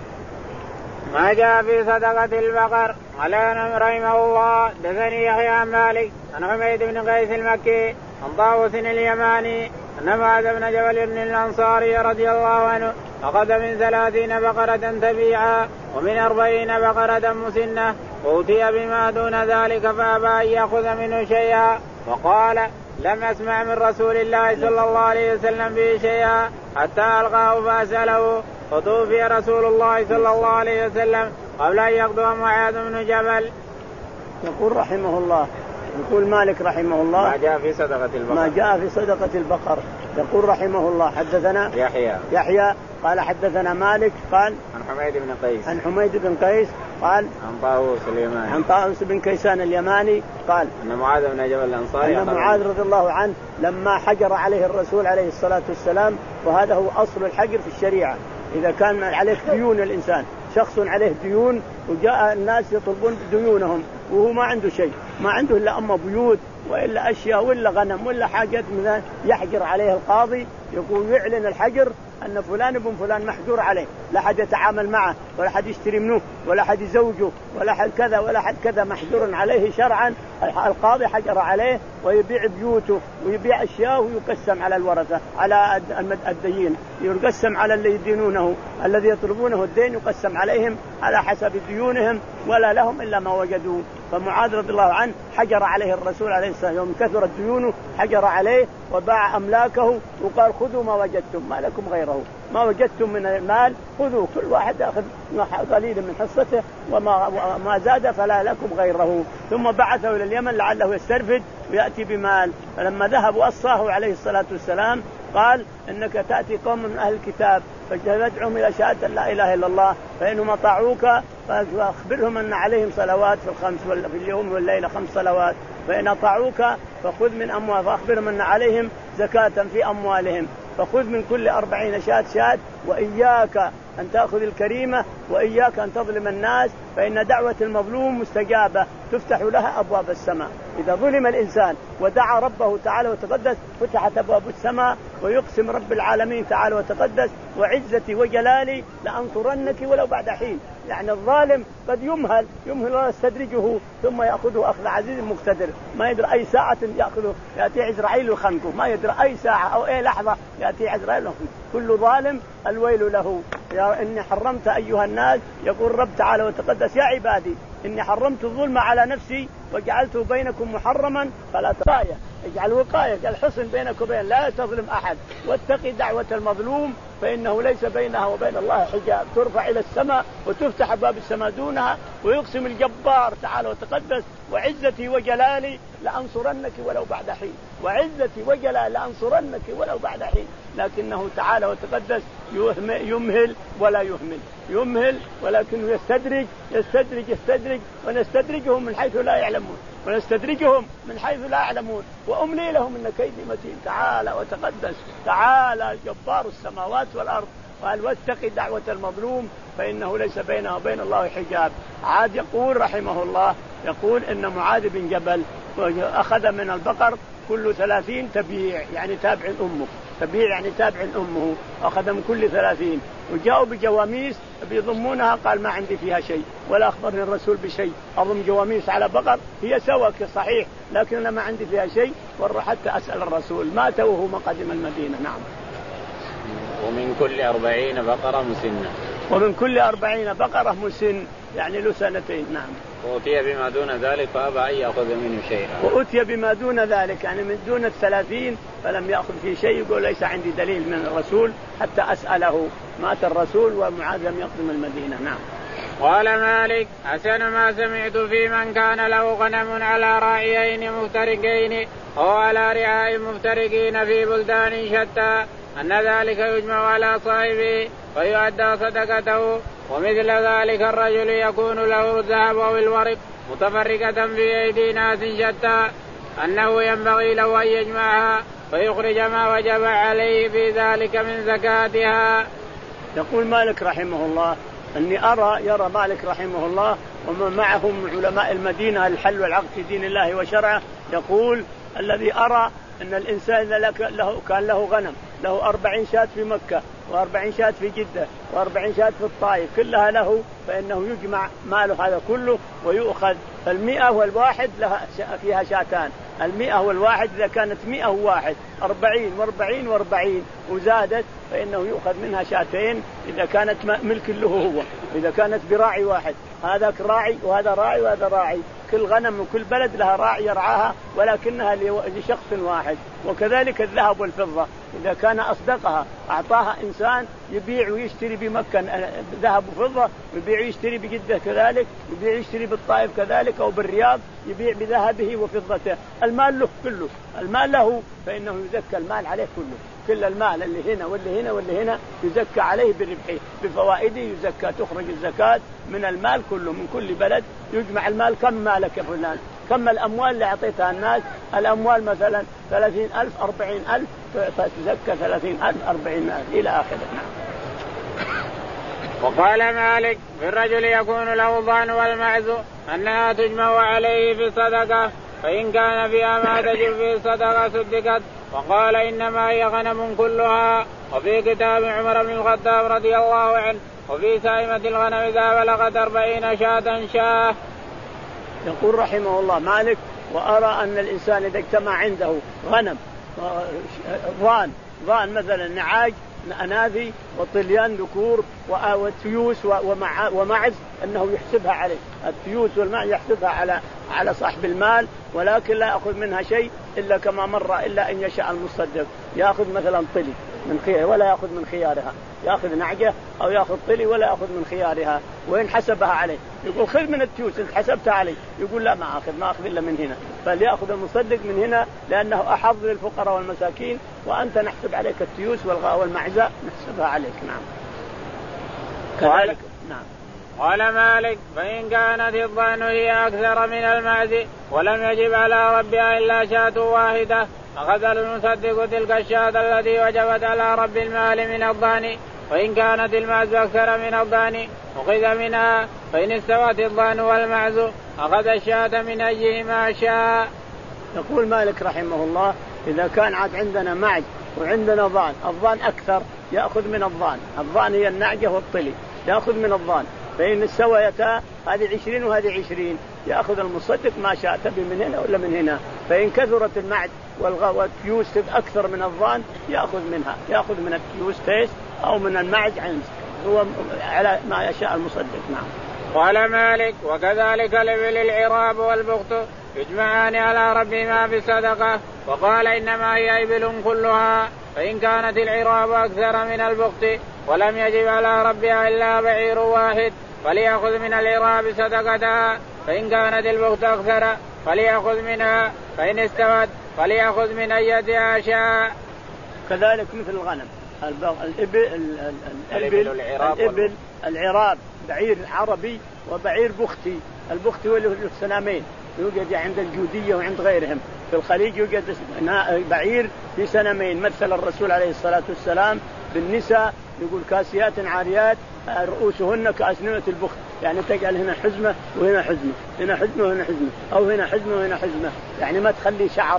ما جاء في صدقة البقر. قال رحمه الله دثني يحيى عن مالك عن حميد بن قيس المكي عن طاووس اليماني أن معاذ بن جبل بن الأنصاري رضي الله عنه أخذ من ثلاثين بقرة تبيعا ومن أربعين بقرة مسنة وأوتي بما دون ذلك فأبى أن يأخذ منه شيئا وقال لم أسمع من رسول الله صلى الله عليه وسلم به شيئا حتى ألقاه فأسأله فتوفي رسول الله صلى الله عليه وسلم قبل أن يقدم معاذ بن جبل. يقول رحمه الله يقول مالك رحمه الله ما جاء في صدقة البقر ما جاء في صدقة البقر. يقول رحمه الله حدثنا يحيى يحيى قال حدثنا مالك قال عن حميد بن قيس عن حميد بن قيس قال عن طاووس اليماني عن طاووس بن كيسان اليماني قال أن معاذ بن جبل الأنصاري أن معاذ رضي الله عنه لما حجر عليه الرسول عليه الصلاة والسلام وهذا هو أصل الحجر في الشريعة. إذا كان عليك ديون الإنسان شخص عليه ديون وجاء الناس يطلبون ديونهم وهو ما عنده شيء ما عنده إلا أما بيوت وإلا أشياء وإلا غنم وإلا حاجات من يحجر عليه القاضي يقول يعلن الحجر أن فلان ابن فلان محجور عليه لا حد يتعامل معه ولا حد يشتري منه ولا حد يزوجه ولا حد كذا ولا حد كذا، محجور عليه شرعا. القاضي حجر عليه ويبيع بيوته ويبيع أشياء ويقسم على الورثة على الدين، يقسم على اللي يدينونه الذي يطلبونه الدين يقسم عليهم على حسب ديونهم ولا لهم إلا ما وجدوا. فمعاذ رضي الله عنه حجر عليه الرسول عليه الصلاة والسلام يوم كثرت ديونه، حجر عليه وباع أملاكه وقال خذوا ما وجدتم ما لكم غيره، ما وجدتم من المال خذوا، كل واحد يأخذ قليل من حصته وما ما زاد فلا لكم غيره. ثم بعثه إلى اليمن لعله يسترفد ويأتي بمال. فلما ذهب وأصاه عليه الصلاة والسلام قال إنك تأتي قوم من أهل الكتاب فادعهم إلى شهادة لا إله إلا الله، فإنهم أطاعوك فأخبرهم أن عليهم صلوات في الخمس في اليوم والليلة خمس صلوات، فإن أطاعوك فخذ من أموال، فأخبرهم أن عليهم زكاة في أموالهم، فخذ من كل أربعين شاة شاة، وإياك أن تأخذ الكريمة وإياك أن تظلم الناس، فإن دعوة المظلوم مستجابة تفتح لها أبواب السماء. إذا ظلم الإنسان ودعا ربه تعالى وتقدس فتحت أبواب السماء، ويقسم رب العالمين تعالى وتقدس وعزتي وجلالي لأنصرنك ولو بعد حين. يعني الظالم قد يمهل يمهل ويستدرجه ثم يأخذه أخذ عزيز مقتدر، ما يدري أي ساعة يأخذه يأتي عزرائيل وخنقه، ما يدري أي ساعة أو أي لحظة يأتي عزرائيل وخنقه. كل ظالم الويل له. يا إني حرمت أيها الناس، يقول رب تعالى وتقدس يا عبادي إني حرمت الظلم على نفسي وجعلته بينكم محرما فلا تغاية، اجعل وقاية الحصن بينك وبين لا تظلم أحد، واتقي دعوة المظلوم فإنه ليس بينها وبين الله حجاب، ترفع إلى السماء وتفتح باب السماء دونها. ويقسم الجبار تعالى وتقدس وعزتي وجلالي لأنصرنك ولو بعد حين، وعزتي وجلالي لأنصرنك ولو بعد حين. لكنه تعالى وتقدس يمهل ولا يهمل، يمهل ولكنه يستدرج يستدرج يستدرج ونستدرجهم من حيث لا يعلمون ونستدرجهم من حيث لا يعلمون وأملي لهم إن كيدي متين. تعالى وتقدس تعالى جبار السماوات والأرض، قال واتقي دعوة المظلوم فإنه ليس بينه وبين الله حجاب. عاد يقول رحمه الله يقول إن معاذ بن جبل أخذ من البقر كل ثلاثين تبيع، يعني تابع أمه، تبيع يعني تابع أمه، أخذ من كل ثلاثين. وجاءوا بجواميس بيضمونها، قال ما عندي فيها شيء ولا أخبرني الرسول بشيء، أضم جواميس على بقر هي سوى صحيح لكن أنا ما عندي فيها شيء، حتى أسأل الرسول مات وهو ما قدم المدينة. نعم. ومن كل أربعين بقرة مسنة، ومن كل أربعين بقرة مسن يعني له سنتين. نعم. وأتي بما دون ذلك فأبى أن يأخذ منه شيئا. وأتي بما دون ذلك يعني من دون الثلاثين فلم يأخذ فيه شيء، يقول ليس عندي دليل من الرسول حتى أسأله. مات الرسول ومعاذ لم يقدم المدينة. نعم. قال مالك حسن ما سمعت في من كان له غنم على راعيين مفترقين أو على رعاء مفترقين في بلدان شتى أن ذلك يجمع على صاحبه ويؤدى صدقته، ومثل ذلك الرجل يكون له الذهب أو الورق متفرقة في أيدي ناس شتى أنه ينبغي له أن يجمعها فيخرج ما وجب عليه في ذلك من زكاتها. يقول مالك رحمه الله أني أرى يرى مالك رحمه الله ومن معهم علماء المدينة الحل والعقد في دين الله وشرعه، يقول الذي أرى أن الإنسان له كان له غنم له أربعين شاة في مكة وأربعين شاة في جدة وأربعين شاة في الطائف كلها له، فإنه يجمع ماله هذا كله ويؤخذ. فالمئة والواحد لها فيها شاتان، المئة والواحد إذا كانت مئة وواحد أربعين وأربعين وأربعين وزادت فإنه يؤخذ منها شاتين إذا كانت ملك له هو، إذا كانت براعي واحد، هذاك راعي وهذا راعي وهذا راعي، كل غنم وكل بلد لها راعي يرعاها ولكنها لشخص واحد. وكذلك الذهب والفضة إذا كان أصدقها أعطاها إنسان يبيع ويشتري بمكة ذهب وفضة، يبيع ويشتري بجدة كذلك، يبيع ويشتري بالطائف كذلك أو بالرياض يبيع بذهبه وفضته، المال له كله، المال له فإنه يزكى المال عليه كله، كل المال اللي هنا واللي هنا واللي هنا يزكى عليه بربحه بفوائده يزكى، تخرج الزكاة من المال كله من كل بلد يجمع المال. كم مالك يا فلان؟ كم الأموال اللي أعطيتها الناس؟ الأموال مثلا ثلاثين ألف أربعين ألف فتزكى ثلاثين ألف أربعين ألف إلى آخره. وقال مالك في الرجل يكون له ضان والمعز أنها تجمع عليه في الصدقة فإن كان فيها ما تجب في الصدقة صدقت. وقال إنما هي غنم كلها. وفي كتاب عمر بن الخطاب رضي الله عنه وفي سائمة الغنم إذا بلغت أربعين شاة شاه. يقول رحمه الله مالك: وأرى أن الإنسان إذا اجتمع عنده غنم ضان ضان مثلا نعاج أناثي وطليان ذكور وتيوس ومعز أنه يحسبها عليه، التيوس والمعز يحسبها على على صاحب المال، ولكن لا يأخذ منها شيء إلا كما مر إلا أن يشاء المصدق يأخذ مثلا طلي من خيار ولا يأخذ من خيارها، يأخذ نعجة أو يأخذ طلي ولا يأخذ من خيارها، وإن حسبها عليه يقول خذ من التيوس أنت حسبتها عليه، يقول لا ما أخذ ما أخذ إلا من هنا، فليأخذ المصدق من هنا لأنه أحظ للفقراء والمساكين، وأنت نحسب عليك التيوس والمعزة نحسبها عليك. نعم كذلك. نعم. قال مالك: فإن كانت الضأن هي أكثر من المعز ولم يجب على ربها إلا شاة واحدة أخذ المصدق تلك الشاة التي وجبت على رب المال من الضأن، وإن كانت المعز أكثر من الضأن أخذ منها، فإن استوت الضأن والمعز أخذ الشاة من أيهما شاء. يقول مالك رحمه الله: إذا كان عاد عندنا معز وعندنا ضأن، الضأن أكثر يأخذ من الضأن، الضأن هي النعجة والطلي يأخذ من الضأن، فإن استويتا هذه عشرين وهذه عشرين يأخذ المصدق ما شاء تبي من هنا ولا من هنا، فإن كثرت المعز والتيوس أكثر من الضأن يأخذ منها، يأخذ من التيوس تيس أو من المعز عنز، هو على ما يشاء المصدق. نعم. قال مالك: وكذلك الإبل العراب والبخت يجمعان على ربهما بالصدقة، وقال إنما هي إبل كلها، فإن كانت العراب أكثر من البخت ولم يجب على ربها إلا بعير واحد فليأخذ من العراب صدقتها، فإن كانت البخت أكثر فليأخذ منها، فإن استوت فليأخذ من أيتها شاء. كذلك مثل الغنم الإبل الإبل الإبل العراب بعير عربي وبعير بختي، البختي هو له سنامين يوجد عند الجودية وعند غيرهم، في الخليج يوجد بعير في سنامين. مثل الرسول عليه الصلاة والسلام بالنساء يقول: كاسيات عاريات رؤوسهن كأسنمة البخت، يعني تجعل هنا حزمة وهنا حزمة، هنا حزمة وهنا حزمة، أو هنا حزمة وهنا حزمة، يعني ما تخلي شعر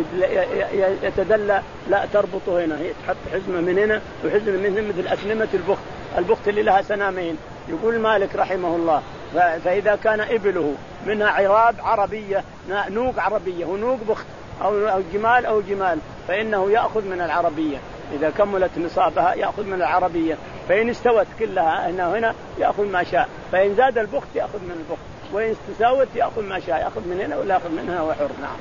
يتدلى، لا تربطه هنا، هي تحط حزمة من هنا وحزمة من هنا مثل أسنمة البخت، البخت اللي لها سنامين. يقول مالك رحمه الله: فإذا كان إبله منها عراب عربية نوق عربية ونوق بخت أو جمال أو جمال فإنه يأخذ من العربية، إذا كملت نصابها يأخذ من العربية، فإن استوت كلها هنا وهنا يأخذ ما شاء، فإن زاد البخت يأخذ من البخت، وإن استساوت يأخذ ما شاء، يأخذ من هنا ولا يأخذ من هنا وحر. نعم.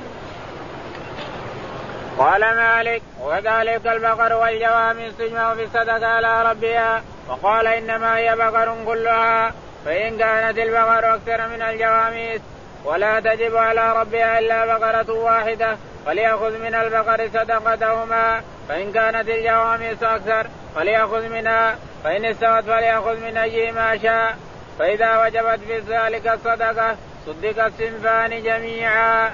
قال مالك: وكذلك البقر والجواميس تجمع في الصدقة على ربها، وقال إنما هي بقر كلها، فإن كانت البقر أكثر من الجواميس ولا تجب على ربها إلا بقرة واحدة فليأخذ من البقر صدقتهما، فإن كانت الجواميس أكثر فليأخذ منها، فإن استوت فليأخذ من أيهما شاء، فإذا وجبت في ذلك الصدقة صدق الصنفان جميعا.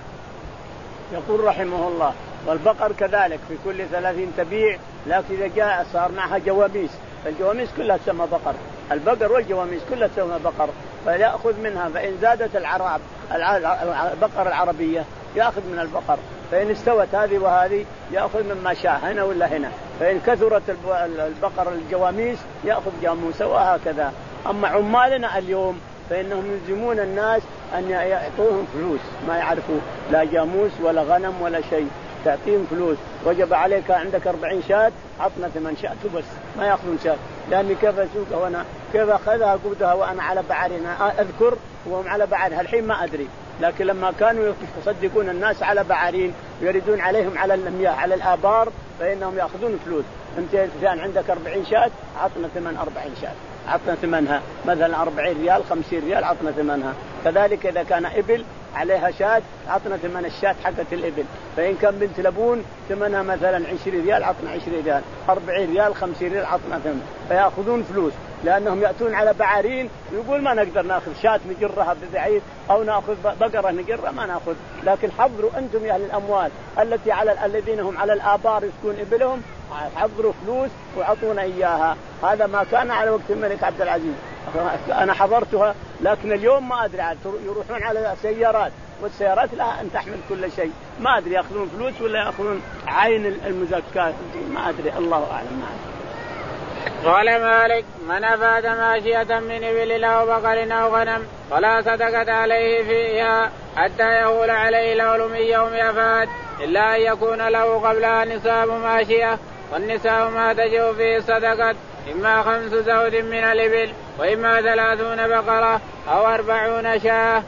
يقول رحمه الله: والبقر كذلك في كل ثلاثين تبيع، لكن إذا جاء صار معها جواميس، الجواميس كلها تسمى بقر، البقر والجواميس كلها تسمى بقر، فيأخذ منها، فإن زادت العراب البقر العربية يأخذ من البقر، فإن استوت هذه وهذه يأخذ مما شاء هنا ولا هنا، فإن كثرت البقر الجواميس يأخذ جاموسة، وهكذا. أما عمالنا اليوم فإنهم يلزمون الناس أن يعطوهم فلوس، ما يعرفوا لا جاموس ولا غنم ولا شيء، تعطيهم فلوس، وجب عليك عندك أربعين شاة عطنا ثمان شاة بس، ما يأخذون شاة، لأني كيف أسوقها وأنا كيف أخذها قودها وأنا على بعارنا أذكر وهم على بعارها الحين ما أدري، لكن لما كانوا يصدقون الناس على بعارين ويريدون عليهم على المياه على الآبار فإنهم يأخذون فلوس. أنت كان عندك أربعين شاة عطنا ثمن أربعين شاة، عطنا ثمنها مثلا أربعين ريال خمسين ريال عطنا ثمنها. كذلك إذا كان إبل عليها شاة عطنا ثمن الشاة حقت الإبل، فإن كان بنت لبون ثمنها مثلا عشرين ريال عطنا عشرين ريال، أربعين ريال خمسين ريال عطنا ثمن، فيأخذون فلوس لأنهم يأتون على بعارين ويقول ما نقدر نأخذ شاة نجرها ببعيد أو نأخذ بقرة نجرها ما نأخذ، لكن حضروا أنتم يا أهل الأموال التي على الذين هم على الآبار يسكون إبلهم، حضروا فلوس وعطونا إياها. هذا ما كان على وقت الملك عبد العزيز، أنا حضرتها، لكن اليوم ما أدري عاد يروحون على سيارات والسيارات لها أن تحمل كل شيء، ما أدري يأخذون فلوس ولا يأخذون عين المزكاة، ما أدري، الله أعلم. قال مالك من أفاد ماشية من إبل أو بقر أو غنم فلا صدقت عليه فيها حتى يهول عليه الهول من يوم أفاد إلا أن يكون له قبلها نصاب ماشية والنصاب ما تجب فيه صدقت إما خمس زود من الإبل وإما ثلاثون بقرة أو أربعون شاة.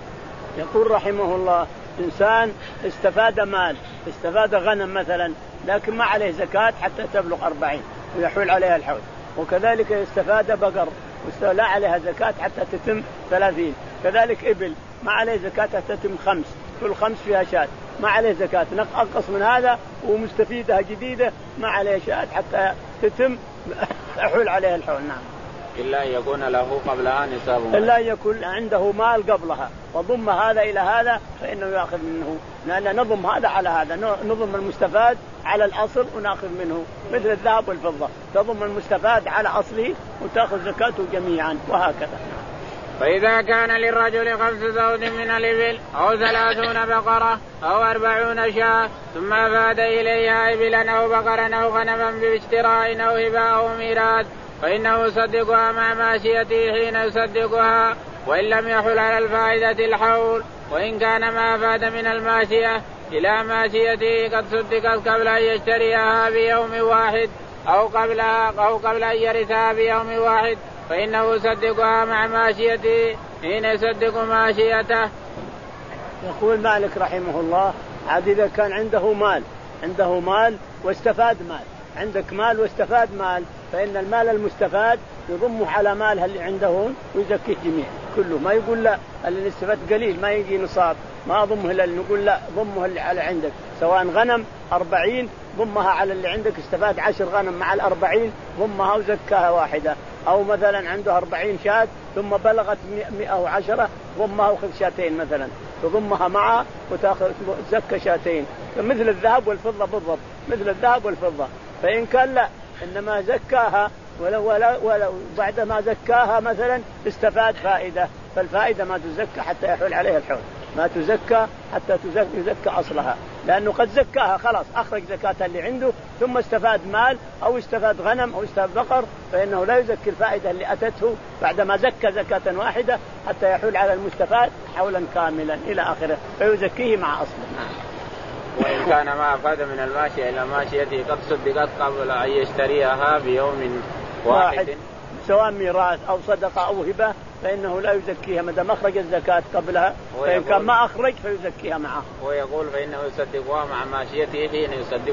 يقول رحمه الله إنسان استفاد مال استفاد غنم مثلا لكن ما عليه زكاة حتى تبلغ أربعين ويحول عليها الحول، وكذلك استفاد بقر لا عليها زكاة حتى تتم ثلاثين، كذلك إبل ما عليه زكاة حتى تتم خمس، كل خمس فيها شاة ما عليه زكاة، نقص من هذا ومستفيدها جديدة ما عليه شاة حتى تتم يحول عليها الحول. نعم إلا أن يكون له قبلها نصاب مال. إلا أن يكون عنده مال قبلها وضم هذا إلى هذا فإنه يأخذ منه، لأن نضم هذا على هذا، نضم المستفاد على الأصل ونأخذ منه مثل الذهب والفضة، تضم المستفاد على أصله وتأخذ زكاته جميعا وهكذا. فإذا كان للرجل خمس زود من الإبل أو ثلاثون بقرة أو أربعون شاة ثم أفاد إليها إبلا أو بقرا أو غنما باشتراء أو هبة أو ميراث فإنه يصدقها مع ماشيته حين يصدقها وإن لم يحل على الفائدة الحول، وإن كان ما أفاد من الماشية إلى ماشيته قد صدقت قبل أن يشتريها بيوم واحد أو قبل أو قبل أن يرثها بيوم واحد فإنه يصدقها مع ماشيته حين يصدق ماشيته. يقول مالك رحمه الله عاد إذا كان عنده مال عنده مال واستفاد مال، عندك مال واستفاد مال فإن المال المستفاد يضمه على مالها اللي عندهون ويزكيه جميع كله، ما يقول لا اللي استفاد قليل ما يجي نصاب ما ضمه إلا نقول لا ضمه اللي على عندك، سواء غنم أربعين ضمها على اللي عندك استفاد عشر غنم مع الأربعين ضمها وزكاها واحدة، أو مثلا عنده أربعين شاة ثم بلغت مئة وعشرة ضمها وخذ شاتين مثلا تضمها معها وتأخذ زكى شاتين مثل الذهب والفضة بالضبط مثل الذهب والفضة. فإن كان لا إنما زكاها ولو ولا ولا بعد ما زكاها مثلا استفاد فائدة فالفائدة ما تزكى حتى يحول عليها الحول، ما تزكى حتى تزكى أصلها، لأنه قد زكاها خلاص أخرج زكاتها اللي عنده ثم استفاد مال أو استفاد غنم أو استفاد بقر فإنه لا يزكي الفائدة اللي أتته بعدما زكى زكاة واحدة حتى يحول على المستفاد حولا كاملا إلى آخره فيزكيه مع أصله. وإن كان ما أفاد من الماشية إلى ماشيته قد صدقت قبل أن يشتريها بيوم واحد, واحد سواء ميراث أو صدقة أو هبة فإنه لا يزكيها ما دام أخرج الزكاة قبلها، فإن كان ما أخرج فيزكيها معه. ويقول فإنه يصدقها مع ماشيته حين يصدق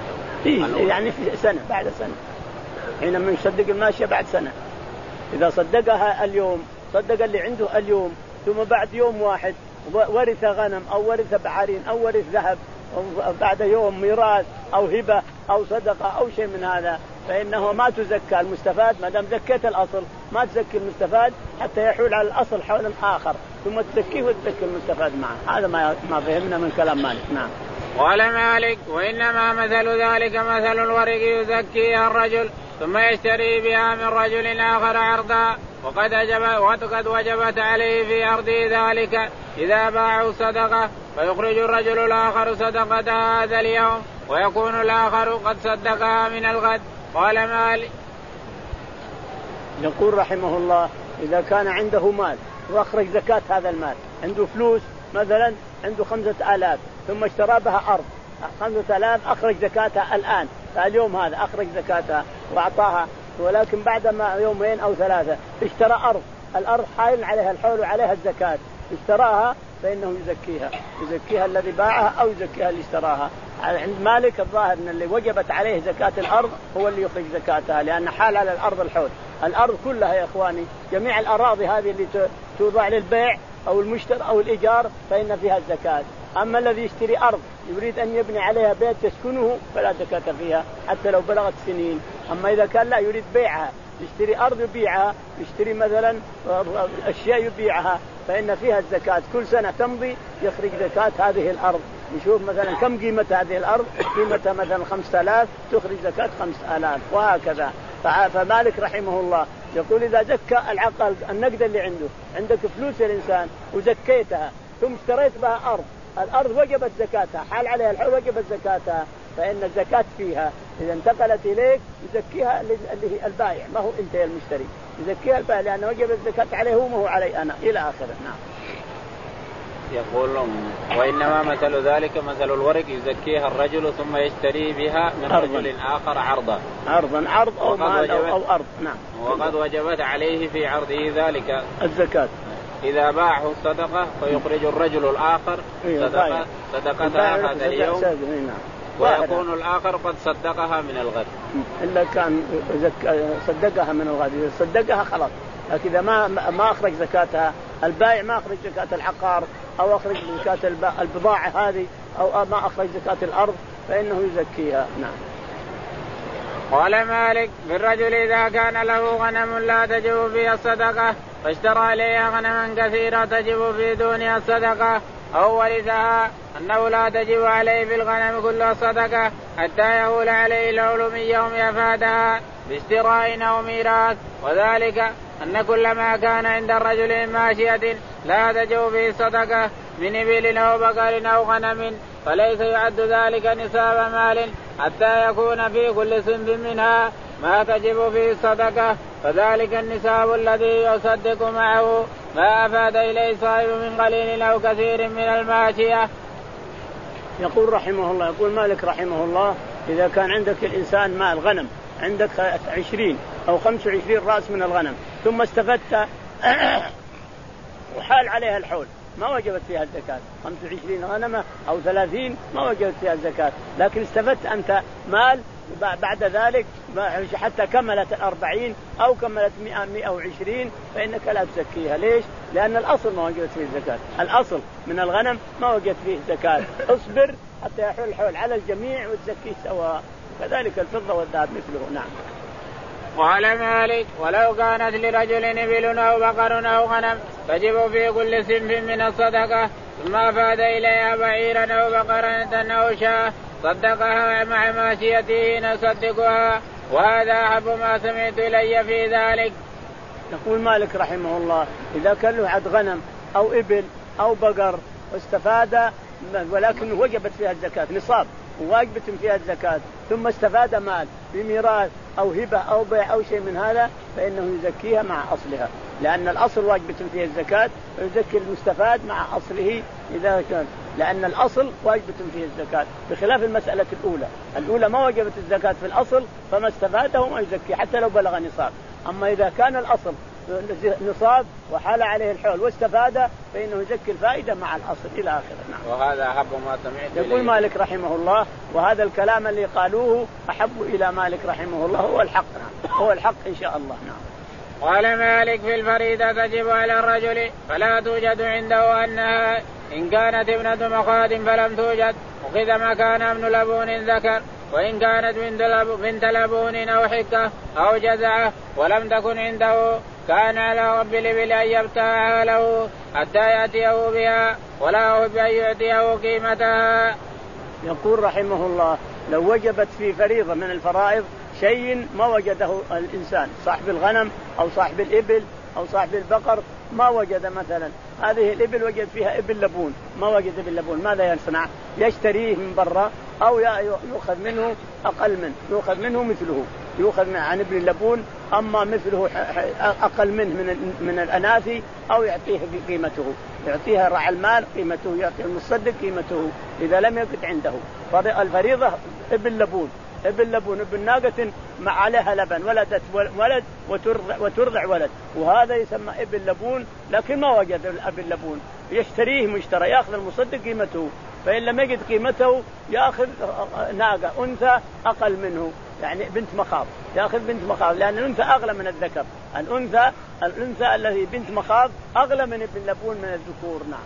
ماشيته يعني في سنة بعد سنة حينما يصدق الماشية بعد سنة، إذا صدقها اليوم صدق اللي عنده اليوم ثم بعد يوم واحد ورث غنم أو ورث بعارين أو ورث ذهب أو بعد يوم ميراث أو هبة أو صدقة أو شيء من هذا فإنه ما تزكى المستفاد ما دام زكيت الأصل ما تزكي المستفاد حتى يحول على الأصل حولا آخر ثم تزكيه وتزكي المستفاد معه. هذا ما ما فهمنا من كلام مالك. نعم. قال مالك وإنما مثل ذلك مثل الورق يزكيها الرجل ثم يشتري بها من رجل آخر عرضا وقد, وقد وجبت عليه في أرضه ذلك إذا باعوا صدقة فيخرج الرجل الآخر صدقة هذا اليوم ويكون الآخر قد صدقها من الغد. قال مالك يقول رحمه الله إذا كان عنده مال وأخرج زكاة هذا المال، عنده فلوس مثلا عنده خمسة آلاف ثم اشترى بها أرض خمسة آلاف أخرج زكاتها الآن فاليوم هذا أخرج زكاتها وأعطاها، ولكن بعد ما يومين أو ثلاثة اشترى أرض الأرض حائل عليها الحول وعليها الزكاة اشتراها فإنه يزكيها يزكيها الذي باعها أو يزكيها اللي اشتراها. عند مالك الظاهر أن اللي وجبت عليه زكاة الأرض هو اللي يخرج زكاتها لأن حال على الأرض الحول. الأرض كلها يا إخواني جميع الأراضي هذه اللي توضع للبيع أو المشترى أو الإيجار فإن فيها الزكاة. أما الذي يشتري أرض يريد أن يبني عليها بيت يسكنه فلا زكاة فيها حتى لو بلغت سنين. أما إذا كان لا يريد بيعها يشتري أرض يبيعها يشتري مثلا أشياء يبيعها فإن فيها الزكاة كل سنة تمضي يخرج زكاة هذه الأرض. نشوف مثلا كم قيمة هذه الأرض قيمتها مثلا خمسة آلاف تخرج زكاة خمسة آلاف وهكذا. فمالك رحمه الله يقول إذا زكى العقل النقد اللي عنده عندك فلوس الإنسان وزكيتها ثم اشتريت بها أرض الأرض وجبت زكاتها حال عليها الحول وجبت زكاتها فإن الزكاة فيها إذا انتقلت إليك يزكيها اللي هي البائع، ما هو أنت المشتري، يزكيها البائع لأنه وجب الزكاة عليه هو ما هو علي أنا إلى آخره. نعم. يقول وإنما مثل ذلك مثل الورق يزكيها الرجل ثم يشتري بها من أرضاً. رجل آخر عرضا عرضا عرض أو مال أو, أو أرض. نعم. وقد وجبت عليه في عرضه ذلك الزكاة إذا باعه الصدقة فيخرج الرجل الآخر صدقة صدقتها هذا اليوم، ويكون الآخر قد صدقها من الغد. إلا كان صدقها من الغد، إذا صدقها خلاص. لكن إذا ما ما أخرج زكاتها البائع، ما أخرج زكاة العقار أو أخرج زكاة البضاعة هذه أو ما أخرج زكاة الأرض فإنه يزكيها. نعم. قال مالك في الرجل إذا كان له غنم لا تجب فيها الصدقة فاشترى إليها غنما كثيرة تجب في دونها الصدقة أو ورثها أنه لا تجب عليه في الغنم كلها الصدقة حتى يهول عليه العول من يوم أفادها باشتراء أو ميراث، وذلك أن كل ما كان عند الرجل من ماشية لا تجب فيه الصدقة من إبل أو بقر أو غنم فليس يعد ذلك نصاب مال حتى يكون في كل صنف منها ما تجب فيه الصدقة، فذلك النصاب الذي يصدق معه ما أفاد إليه صاحب من قليل أو كثير من الماشية. يقول رحمه الله، يقول مالك رحمه الله إذا كان عندك الإنسان مال غنم، عندك عشرين أو خمس وعشرين رأس من الغنم ثم استفدت وحال عليها الحول ما وجبت فيها الزكاة، خمس وعشرين غنمة أو ثلاثين ما وجبت فيها الزكاة، لكن استفدت أنت مال بعد ذلك حتى كملت الأربعين أو كملت مئة مئة وعشرين فإنك لا تزكيها. ليش؟ لأن الأصل ما وجبت فيه الزكاة، الأصل من الغنم ما وجبت فيه الزكاة. اصبر حتى يحول الحول على الجميع وتزكيه سواء، كذلك الفضة والذهب مثله. نعم. قال مالك ولو كانت لرجل إبل أو بقر أو غنم تجب في كل صنف من الصدقة ثم أفاد إليها بعيرا أو بقرة أو شاة صدقها مع ماشيته نصدقها، وهذا أحب ما سمعت إلي في ذلك. يقول مالك رحمه الله إذا كان له عد غنم أو إبل أو بقر واستفاد ولكن وجبت فيها الزكاة نصاب وواجبة فيها الزكاة ثم استفاد مال بميراث أو هبة أو بيع أو شيء من هذا فإنه يزكيها مع أصلها، لأن الأصل واجبة فيها الزكاة ويزكي المستفاد مع أصله إذا كان، لأن الأصل واجبة فيه الزكاة بخلاف المسألة الأولى. الأولى ما وجبت الزكاة في الأصل فما استفاده ما يزكي حتى لو بلغ نصاب، أما إذا كان الأصل نصاب وحال عليه الحول واستفاد فإنه يزكي الفائدة مع الأصل إلى آخره. نعم. وهذا أحب ما سمعت. يقول مالك رحمه الله وهذا الكلام اللي قالوه أحب إلى مالك رحمه الله هو الحق. نعم. هو الحق إن شاء الله. نعم. قال مالك في الفريضة تجب على الرجل فلا توجد عنده أنها إن كانت ابنة مخاض فلم توجد وقذ ما كان ابن لبون ذكر، وإن كانت بنت لبون أو حكة أو جزعة ولم تكن عنده كان على رب الإبل أن يبتاعها له حتى يأتيه بها ولا أحب أن يعطيه قيمتها. يقول رحمه الله لو وجبت في فريضة من الفرائض شيء ما وجده الإنسان صاحب الغنم أو صاحب الإبل أو صاحب البقر ما وجد مثلا هذه الإبل وجد فيها إبل لبون ما وجد إبل لبون ماذا يصنع؟ يشتريه من برا أو يأخذ منه أقل منه يأخذ منه مثله يأخذ عن ابن اللبون أما مثله أقل منه من من الأناثي أو يعطيه بقيمته يعطيها راعي المال قيمته يعطي المصدق قيمته إذا لم يكن عنده. الفريضة ابن لبون ابن لبون ابن ناقة مع عليها لبن ولدت ولد وترضع, وترضع ولد وهذا يسمى ابن لبون لكن ما وجد ابن لبون يشتريه مشترى يأخذ المصدق قيمته فإن لم يجد قيمته يأخذ ناقة أنثى أقل منه يعني بنت مخاض يأخذ بنت مخاض لأن الأنثى أغلى من الذكر الأنثى الأنثى الذي بنت مخاض أغلى من ابن لبون من الذكور. نعم.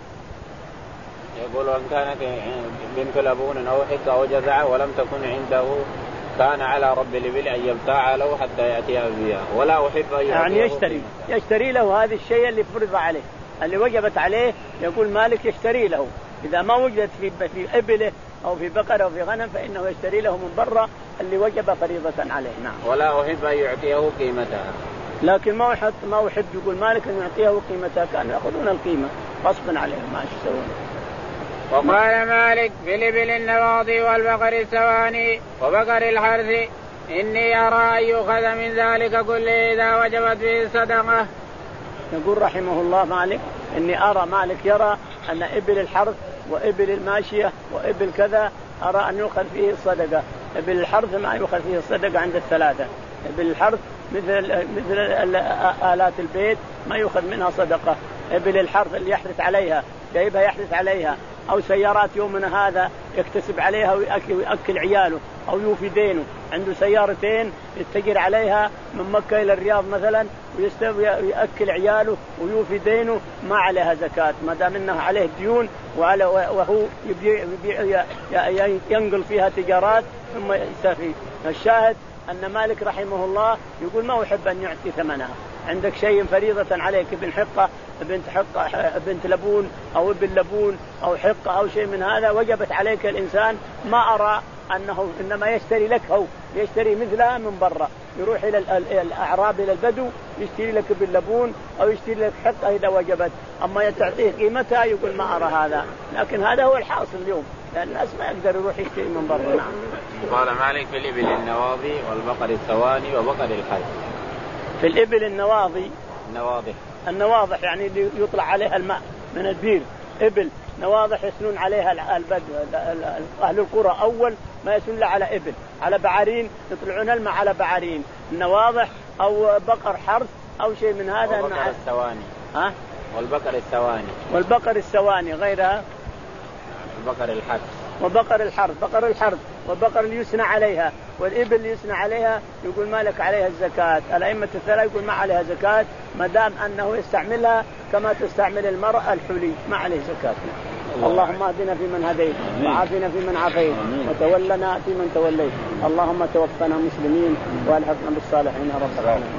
يقول وإن كانت بنت لبون أو حكة أو جزعة ولم تكن عنده كان على رب الإبل أن يبتاع له حتى يأتي بها ولا أحب أن يعني يشتري يشتري له هذا الشيء اللي فرض عليه اللي وجبت عليه. يقول مالك يشتري له إذا ما وجدت في في إبله أو في بقرة أو في غنم فإنه يشتري له من برا اللي وجب فريضة عليه. نعم. ولا أحب أن يعطيه قيمتها لكن ما أحب ما أحب يقول مالك أن يعطيه قيمتها كانوا يأخذون القيمة غصبا عليهم ما يسوون. وقال مالك في الإبل النواضي والبقر السواني وبقر الحرث إني أرى أن يؤخذ من ذلك كله إذا وجبت به الصدقة. يقول رحمه الله مالك إني أرى مالك يرى أن إبل الحرث وإبل الماشية وإبل كذا أرى أن يؤخذ فيه الصدقة. إبل الحرث ما يؤخذ فيه الصدقة عند الثلاثة. إبل الحرث مثل مثل آلات البيت ما يؤخذ منها صدقة. إبل الحرث اللي يحرث عليها جايبها يحرث عليها أو سيارات يومنا هذا يكتسب عليها ويأكل, ويأكل عياله أو يوفي دينه عنده سيارتين يتجر عليها من مكة إلى الرياض مثلا ويأكل عياله ويوفي دينه ما عليها زكاة ما دام إنه عليه ديون وعلى وهو يبيع يبيع ينقل فيها تجارات ثم يستفيد. الشاهد أن مالك رحمه الله يقول ما أحب أن يعطي ثمنها. عندك شيء فريضة عليك ابن حقة بنت حقة بنت لبون أو ابن لبون أو حقة أو شيء من هذا وجبت عليك الإنسان ما أرى أنه إنما يشتري لك هو يشتري مثلها من برا يروح إلى الأعراب إلى البدو يشتري لك ابن لبون أو يشتري لك حقة إذا وجبت أما تعطيه قيمتها يقول ما أرى هذا. لكن هذا هو الحاصل اليوم لأن الناس ما يقدر يروح يشتري من برا. نعم. قال مالك في الإبل النواضي والبقر الثواني وبقر الحرث. في الإبل النواضي النواضح النواضح يعني اللي يطلع عليها الماء من البير. إبل نواضح يسنون عليها البدو أهل القرى أول ما يسنون على إبل على بعارين يطلعون الماء على بعارين النواضح أو بقر حرث أو شيء من هذا. والبقر الثواني ها والبقر الثواني والبقر الثواني غيرها البقر الحرث وبقر الحرث بقر الحرث والبقر اللي يسنى عليها والإبل اللي يسنى عليها يقول ما لك عليها الزكاة. الأئمة الثلاثة يقول ما عليها زكاة ما دام أنه يستعملها كما تستعمل المرأة الحلي ما عليه زكاة. اللهم اهدنا فيمن هديت وعافنا فيمن عافيت وتولنا فيمن توليت اللهم توفنا مسلمين والحقنا بالصالحين يا رب العالمين.